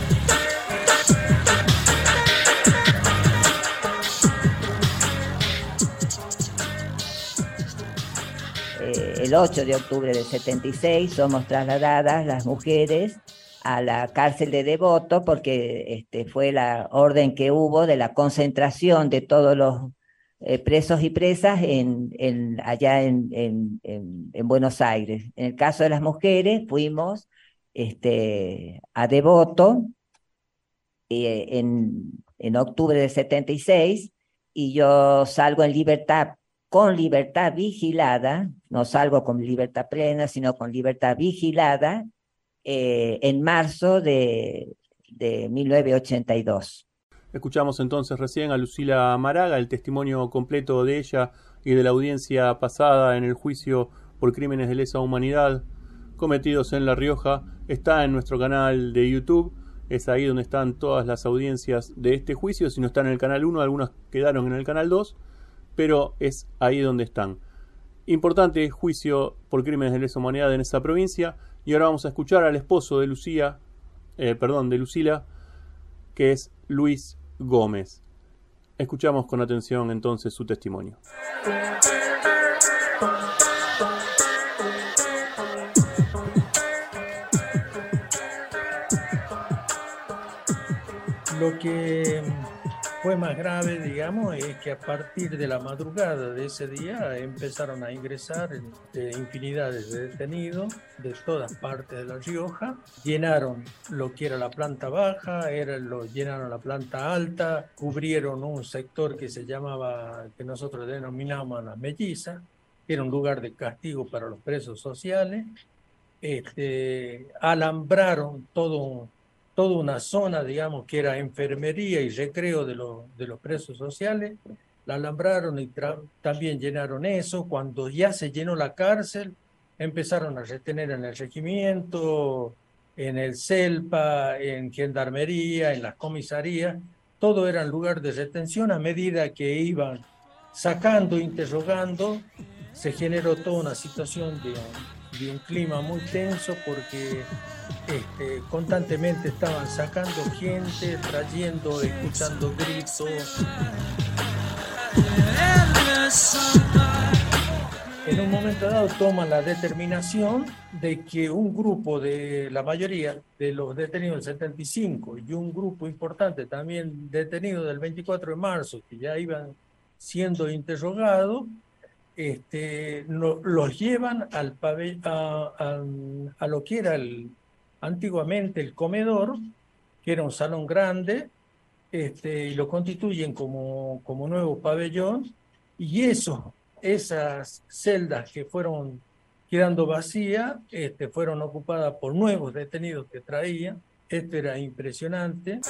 Speaker 16: El ocho de octubre del setenta y seis somos trasladadas las mujeres a la cárcel de Devoto, porque este, fue la orden que hubo de la concentración de todos los eh, presos y presas en, en, allá en, en, en, en Buenos Aires. En el caso de las mujeres fuimos este, a Devoto eh, en, en octubre del setenta y seis, y yo salgo en libertad, con libertad vigilada, no salgo con libertad plena, sino con libertad vigilada, eh, en marzo de, de mil novecientos ochenta y dos.
Speaker 2: Escuchamos entonces recién a Lucila Maraga, el testimonio completo de ella y de la audiencia pasada en el juicio por crímenes de lesa humanidad cometidos en La Rioja. Está en nuestro canal de YouTube, es ahí donde están todas las audiencias de este juicio. Si no están en el canal uno, algunas quedaron en el canal dos, pero es ahí donde están. Importante juicio por crímenes de lesa humanidad en esa provincia. Y ahora vamos a escuchar al esposo de Lucía, eh, perdón, de Lucila, que es Luis Gómez. Escuchamos con atención entonces su testimonio.
Speaker 18: Lo que fue más grave, digamos, es que a partir de la madrugada de ese día empezaron a ingresar eh, infinidades de detenidos de todas partes de La Rioja. Llenaron lo que era la planta baja, era lo, llenaron la planta alta, cubrieron un sector que se llamaba, que nosotros denominamos Las Mellizas, que era un lugar de castigo para los presos sociales. Este, alambraron todo un toda una zona, digamos, que era enfermería y recreo de, lo, de los presos sociales. La alambraron y también llenaron eso. Cuando ya se llenó la cárcel, empezaron a retener en el regimiento, en el CELPA, en gendarmería, en las comisarías. Todo era lugar de retención. A medida que iban sacando, interrogando, se generó toda una situación de, de un clima muy tenso, porque Este, constantemente estaban sacando gente, trayendo, escuchando gritos. En un momento dado toman la determinación de que un grupo de la mayoría de los detenidos del setenta y cinco y un grupo importante también detenido del veinticuatro de marzo, que ya iban siendo interrogados, este, no, los llevan al pabell- a, a, a lo que era el antiguamente el comedor, que era un salón grande, este, y lo constituyen como, como nuevo pabellón, y eso, esas celdas que fueron quedando vacías este, fueron ocupadas por nuevos detenidos que traía. Esto era impresionante.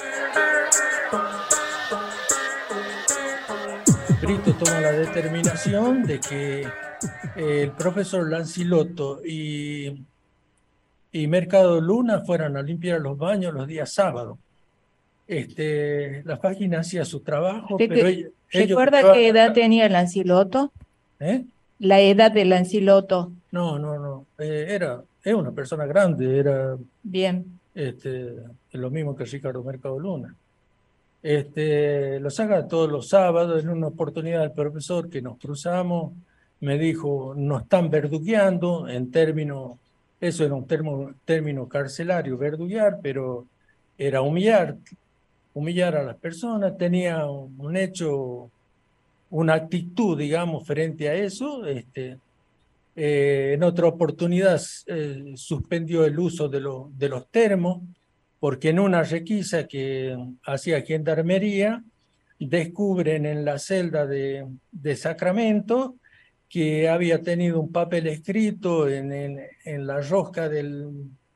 Speaker 18: Brito toma la determinación de que eh, el profesor Lancilotto y, y Mercado Luna fueran a limpiar los baños los días sábados. Este, la página hacía su trabajo,
Speaker 17: ¿Te
Speaker 18: pero
Speaker 17: que,
Speaker 18: ellos... ellos
Speaker 17: ¿Recuerda qué edad tenía Lancilotto?
Speaker 18: ¿Eh?
Speaker 17: La edad de Lancilotto.
Speaker 18: No, no, no. Eh, era, era una persona grande, era...
Speaker 17: Bien.
Speaker 18: Este, lo mismo que Ricardo Mercado Luna. Este, lo saca todos los sábados. En una oportunidad el profesor que nos cruzamos me dijo, nos están verdugueando en términos, eso era un termo, término carcelario, verduguear, pero era humillar, humillar a las personas. Tenía un, un hecho, una actitud, digamos, frente a eso. Este, eh, en otra oportunidad eh, suspendió el uso de, lo, de los termos, porque en una requisa que hacía Gendarmería, descubren en la celda de, de Sacramento que había tenido un papel escrito en, en, en la rosca del,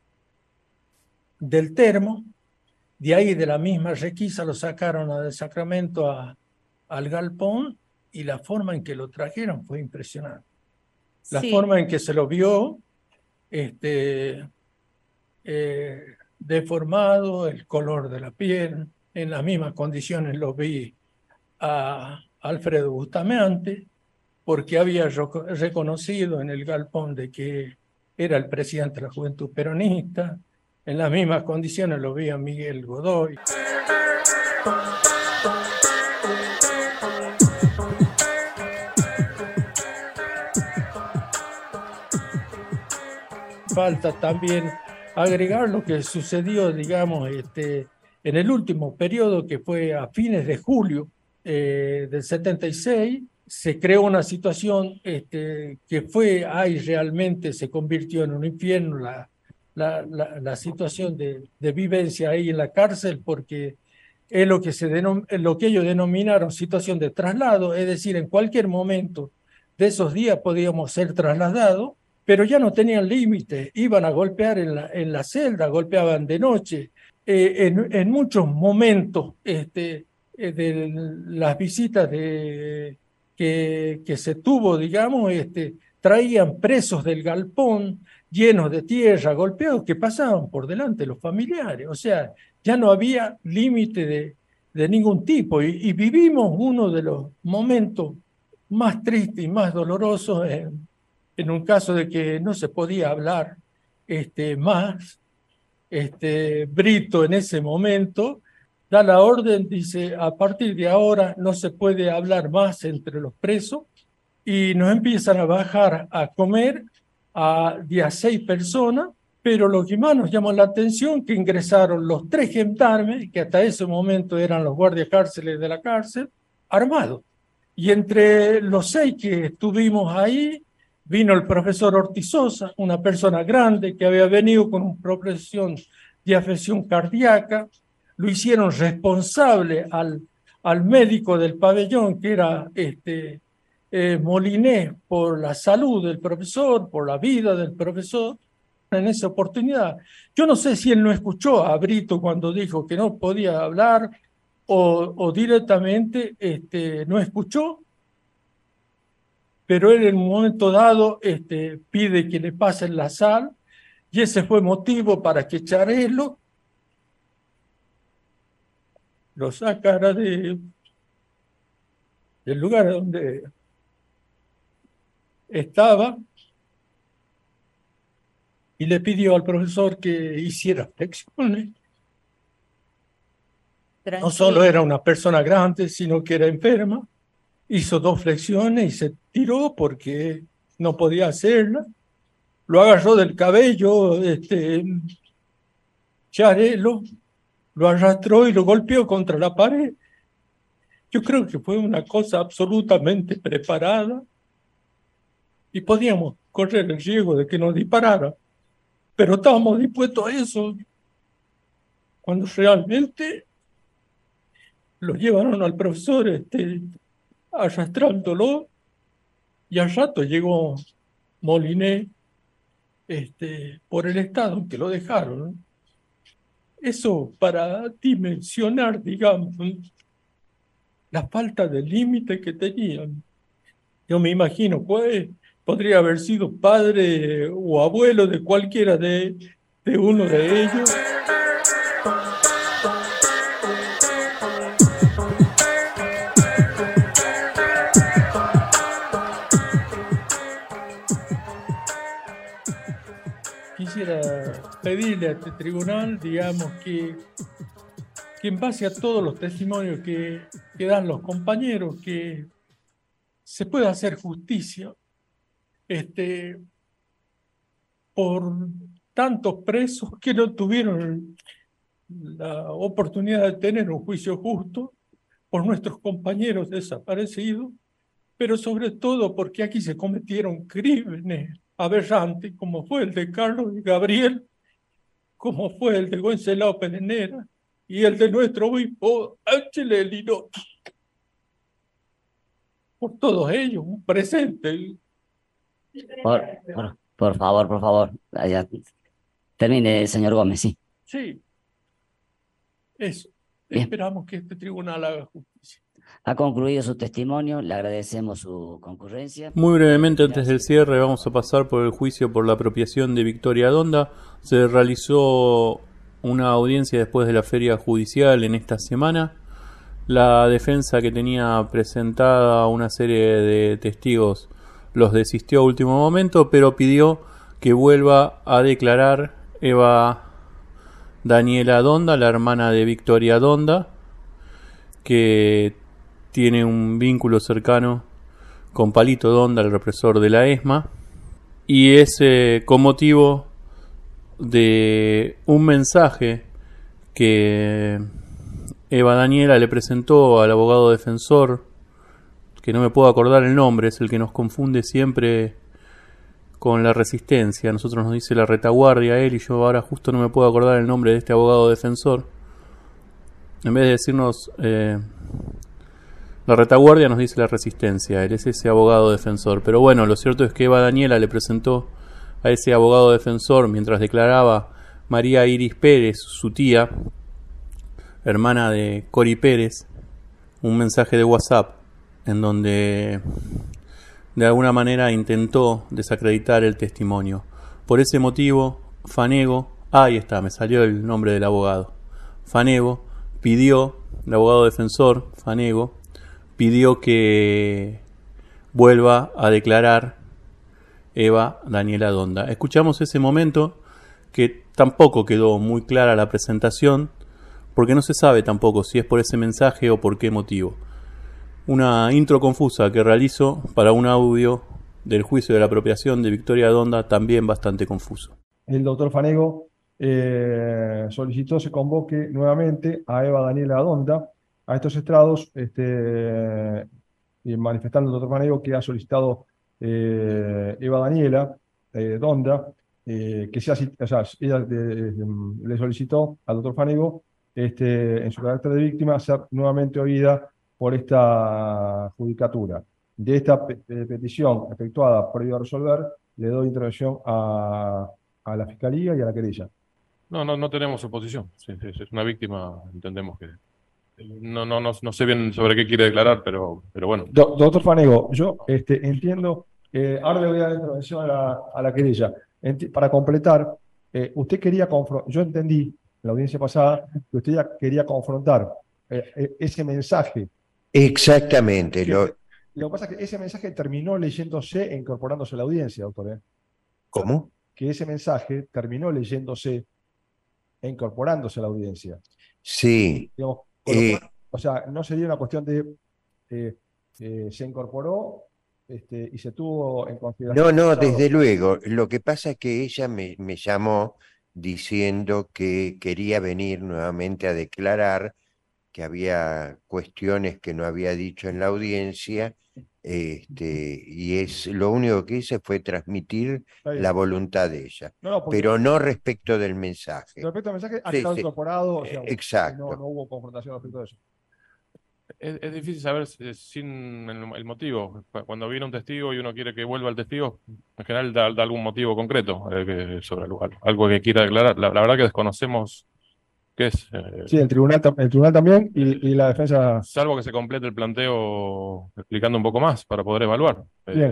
Speaker 18: del termo. De ahí, de la misma requisa, lo sacaron a de Sacramento a, al galpón, y la forma en que lo trajeron fue impresionante. La
Speaker 17: Sí.
Speaker 18: forma en que se lo vio, este... Eh, deformado, el color de la piel, en las mismas condiciones lo vi a Alfredo Bustamante, porque había reconocido en el galpón de que era el presidente de la Juventud Peronista. En las mismas condiciones lo vi a Miguel Godoy. Falta también agregar lo que sucedió, digamos, este, en el último periodo, que fue a fines de julio eh, del setenta y seis, se creó una situación este, que fue, ahí realmente se convirtió en un infierno la, la, la, la situación de, de vivencia ahí en la cárcel, porque es lo que, se denom lo que ellos denominaron situación de traslado, es decir, en cualquier momento de esos días podíamos ser trasladados, pero ya no tenían límite, iban a golpear en la, en la celda, golpeaban de noche. Eh, en, en muchos momentos este, eh, de las visitas de, que, que se tuvo, digamos, este, traían presos del galpón llenos de tierra, golpeados, que pasaban por delante de los familiares. O sea, ya no había límite de, de ningún tipo, y, y vivimos uno de los momentos más tristes y más dolorosos en, en un caso de que no se podía hablar este, más. Este, Brito en ese momento da la orden, dice, a partir de ahora no se puede hablar más entre los presos, y nos empiezan a bajar a comer a dieciséis personas, pero lo que más nos llamó la atención que ingresaron los tres gendarmes, que hasta ese momento eran los guardias cárceles de la cárcel, armados. Y entre los seis que estuvimos ahí, vino el profesor Ortizosa, una persona grande que había venido con una progresión de afección cardíaca. Lo hicieron responsable al, al médico del pabellón, que era este, eh, Moliné, por la salud del profesor, por la vida del profesor. En esa oportunidad, yo no sé si él no escuchó a Brito cuando dijo que no podía hablar, o, o directamente este, no escuchó, pero él en un momento dado este, pide que le pasen la sal, y ese fue motivo para que Charelo lo sacara de, del lugar donde estaba, y le pidió al profesor que hiciera flexiones.
Speaker 17: Tranquilo.
Speaker 18: No solo era una persona grande, sino que era enferma. Hizo dos flexiones y se tiró porque no podía hacerla. Lo agarró del cabello, este, Charelo, lo arrastró y lo golpeó contra la pared. Yo creo que fue una cosa absolutamente preparada, y podíamos correr el riesgo de que nos disparara, pero estábamos dispuestos a eso cuando realmente lo llevaron al profesor este, arrastrándolo Y al rato llegó Moliné este, por el estado en que lo dejaron, ¿no? Eso para dimensionar, digamos, la falta de límite que tenían. Yo me imagino, pues, podría haber sido padre o abuelo de cualquiera de, de uno de ellos. Quisiera pedirle a este tribunal, digamos, que, que en base a todos los testimonios que, que dan los compañeros, que se pueda hacer justicia este, por tantos presos que no tuvieron la oportunidad de tener un juicio justo, por nuestros compañeros desaparecidos, pero sobre todo porque aquí se cometieron crímenes aberrantes, como fue el de Carlos y Gabriel, como fue el de Wenceslao Pedernera y el de nuestro obispo Ángel Linotti. Por todos ellos, un presente.
Speaker 19: Por, por, por favor, por favor. Allá. Termine, señor Gómez, sí.
Speaker 18: Sí. Eso.
Speaker 19: Bien.
Speaker 18: Esperamos que este tribunal haga justicia.
Speaker 19: Ha concluido su testimonio, le agradecemos su concurrencia.
Speaker 2: Muy brevemente, antes del cierre, vamos a pasar por el juicio por la apropiación de Victoria Donda. Se realizó una audiencia después de la feria judicial en esta semana. La defensa, que tenía presentada una serie de testigos, los desistió a último momento, pero pidió que vuelva a declarar Eva Daniela Donda, la hermana de Victoria Donda, que tiene un vínculo cercano con Palito Donda, el represor de la ESMA, y es eh, con motivo de un mensaje que Eva Daniela le presentó al abogado defensor, que no me puedo acordar el nombre, es el que nos confunde siempre con la Resistencia. A nosotros nos dice la Retaguardia, él, y yo ahora justo no me puedo acordar el nombre de este abogado defensor. En vez de decirnos eh, la Retaguardia, nos dice la Resistencia. Él es ese abogado defensor. Pero bueno, lo cierto es que Eva Daniela le presentó a ese abogado defensor, mientras declaraba María Iris Pérez, su tía, hermana de Cori Pérez, un mensaje de WhatsApp en donde de alguna manera intentó desacreditar el testimonio. Por ese motivo, Fanego, ahí está, me salió el nombre del abogado, Fanego pidió, el abogado defensor, Fanego, pidió que vuelva a declarar Eva Daniela Donda. Escuchamos ese momento, que tampoco quedó muy clara la presentación, porque no se sabe tampoco si es por ese mensaje o por qué motivo. Una intro confusa que realizo para un audio del juicio de la apropiación de Victoria Donda, también bastante confuso.
Speaker 20: El doctor Fanego eh, solicitó se convoque nuevamente a Eva Daniela Donda a estos estrados, este, y manifestando el doctor Fanego que ha solicitado eh, Eva Daniela eh, Donda, eh, que sea, o sea, ella de, de, le solicitó al doctor Fanego, este, en su carácter de víctima, ser nuevamente oída por esta judicatura. De esta pe petición efectuada previo a resolver, le doy intervención a, a la Fiscalía y a la querella.
Speaker 21: No, no, no tenemos oposición. Sí, sí, es una víctima, entendemos que... No, no, no, no sé bien sobre qué quiere declarar, pero, pero bueno.
Speaker 20: Do, doctor Fanego, yo este, entiendo, eh, ahora le voy a dar intervención a la, a la querella. Enti para completar, eh, usted quería confrontar, yo entendí en la audiencia pasada que usted ya quería confrontar eh, ese mensaje.
Speaker 22: Exactamente.
Speaker 20: Que,
Speaker 22: lo...
Speaker 20: lo que pasa es que ese mensaje terminó leyéndose e incorporándose a la audiencia, doctor. ¿eh?
Speaker 22: ¿Cómo?
Speaker 20: Que ese mensaje terminó leyéndose e incorporándose a la audiencia.
Speaker 22: Sí.
Speaker 20: Digamos,
Speaker 22: eh...
Speaker 20: cual, o sea, no sería una cuestión de eh, eh, se incorporó este, y se tuvo en consideración.
Speaker 22: No, no, desde luego. Lo que pasa es que ella me, me llamó diciendo que quería venir nuevamente a declarar, que había cuestiones que no había dicho en la audiencia, este, y es lo único que hice fue transmitir la voluntad de ella,
Speaker 20: no, no, porque,
Speaker 22: pero no respecto del mensaje.
Speaker 20: Respecto al mensaje, ha
Speaker 22: sí,
Speaker 20: quedado
Speaker 22: sí.
Speaker 20: incorporado, o sea,
Speaker 22: Exacto.
Speaker 20: No, no hubo confrontación respecto de eso.
Speaker 21: Es, es difícil saber sin el, el motivo. Cuando viene un testigo y uno quiere que vuelva el testigo, en general da, da algún motivo concreto eh, que, sobre algo, algo que quiera declarar. La, la verdad que desconocemos qué es. Eh,
Speaker 20: sí, el tribunal, el tribunal también y, y la defensa.
Speaker 21: Salvo que se complete el planteo explicando un poco más para poder evaluar.
Speaker 20: Bien.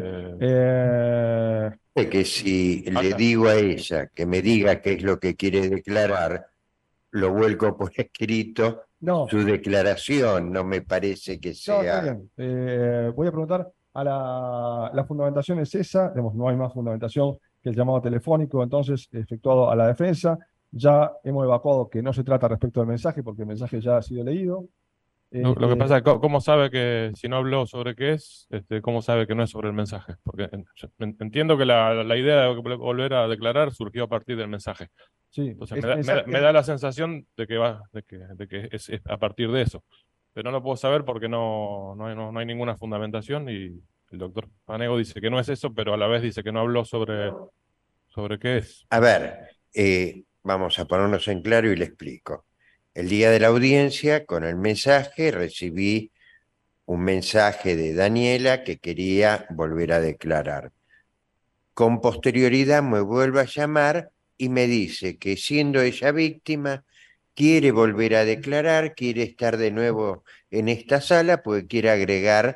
Speaker 21: Eh,
Speaker 20: eh...
Speaker 22: Que si le digo a ella que me diga qué es lo que quiere declarar, lo vuelco por escrito.
Speaker 20: No.
Speaker 22: Su declaración no me parece que sea...
Speaker 20: No, está bien. Eh, voy a preguntar a la, la fundamentación es esa, digamos, no hay más fundamentación que el llamado telefónico, entonces, efectuado a la defensa. Ya hemos evacuado que no se trata respecto del mensaje, porque el mensaje ya ha sido leído.
Speaker 21: Lo,
Speaker 20: este...
Speaker 21: lo que pasa es, ¿cómo sabe que si no habló sobre qué es, este, cómo sabe que no es sobre el mensaje? Porque entiendo que la, la idea de volver a declarar surgió a partir del mensaje.
Speaker 20: Sí,
Speaker 21: Entonces
Speaker 20: es,
Speaker 21: me, da,
Speaker 20: es,
Speaker 21: me,
Speaker 20: es,
Speaker 21: me da la sensación de que va, de que, de que es, es a partir de eso. Pero no lo puedo saber porque no, no, hay, no, no hay ninguna fundamentación y el doctor Fanego dice que no es eso, pero a la vez dice que no habló sobre, sobre qué es.
Speaker 22: A ver, eh, vamos a ponernos en claro y le explico. El día de la audiencia, con el mensaje, recibí un mensaje de Daniela que quería volver a declarar. Con posterioridad me vuelve a llamar y me dice que siendo ella víctima, quiere volver a declarar, quiere estar de nuevo en esta sala, porque quiere agregar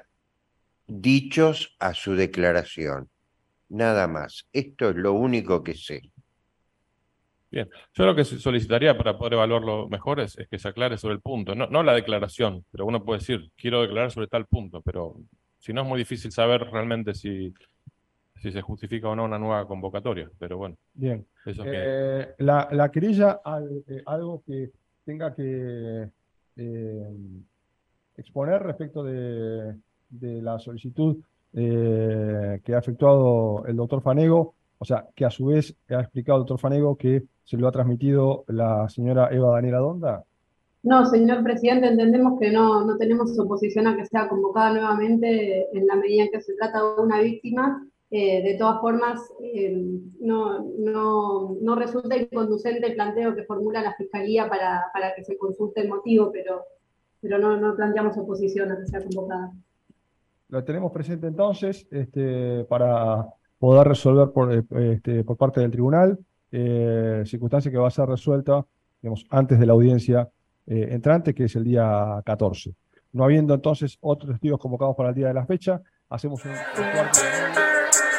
Speaker 22: dichos a su declaración. Nada más. Esto es lo único que sé.
Speaker 21: Bien, yo lo que solicitaría para poder evaluarlo mejor es, es que se aclare sobre el punto, no, no la declaración, pero uno puede decir, quiero declarar sobre tal punto, pero si no es muy difícil saber realmente si, si se justifica o no una nueva convocatoria, pero bueno.
Speaker 20: Bien,
Speaker 21: eso
Speaker 20: eh,
Speaker 21: que...
Speaker 20: la, la querella, al, eh, algo que tenga que eh, exponer respecto de, de la solicitud eh, que ha efectuado el doctor Fanego, o sea, que a su vez ha explicado el doctor Fanego que se lo ha transmitido la señora Eva Daniela Donda.
Speaker 1: No, señor presidente, entendemos que no, no tenemos oposición a que sea convocada nuevamente en la medida en que se trata de una víctima. Eh, de todas formas, eh, no, no, no resulta inconducente el planteo que formula la Fiscalía para, para que se consulte el motivo, pero, pero no, no planteamos oposición a que sea convocada.
Speaker 20: Lo tenemos presente entonces este, para poder resolver por, este, por parte del tribunal, eh, circunstancia que va a ser resuelta, digamos, antes de la audiencia eh, entrante, que es el día catorce. No habiendo entonces otros testigos convocados para el día de la fecha, hacemos un, un cuarto de...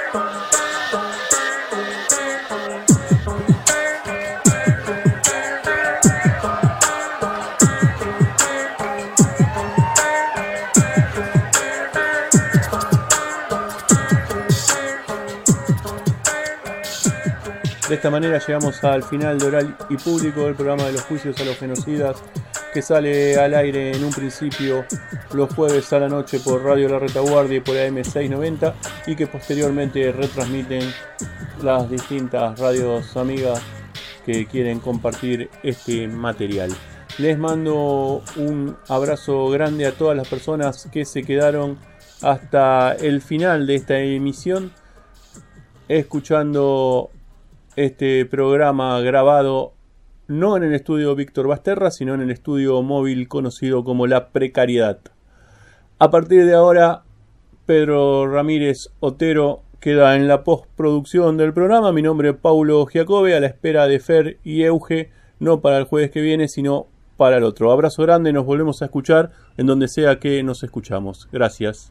Speaker 2: De esta manera llegamos al final de Oral y Público del programa de los juicios a los genocidas, que sale al aire en un principio los jueves a la noche por Radio La Retaguardia y por A M seiscientos noventa, y que posteriormente retransmiten las distintas radios amigas que quieren compartir este material. Les mando un abrazo grande a todas las personas que se quedaron hasta el final de esta emisión escuchando este programa grabado no en el estudio Víctor Basterra, sino en el estudio móvil conocido como La Precariedad. A partir de ahora, Pedro Ramírez Otero queda en la postproducción del programa. Mi nombre es Paulo Giacobbe, a la espera de Fer y Euge, no para el jueves que viene, sino para el otro. Abrazo grande, nos volvemos a escuchar en donde sea que nos escuchamos. Gracias.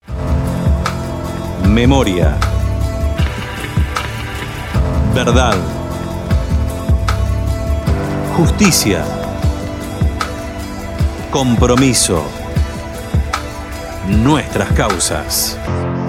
Speaker 3: Memoria. Verdad. Justicia. Compromiso. Nuestras causas.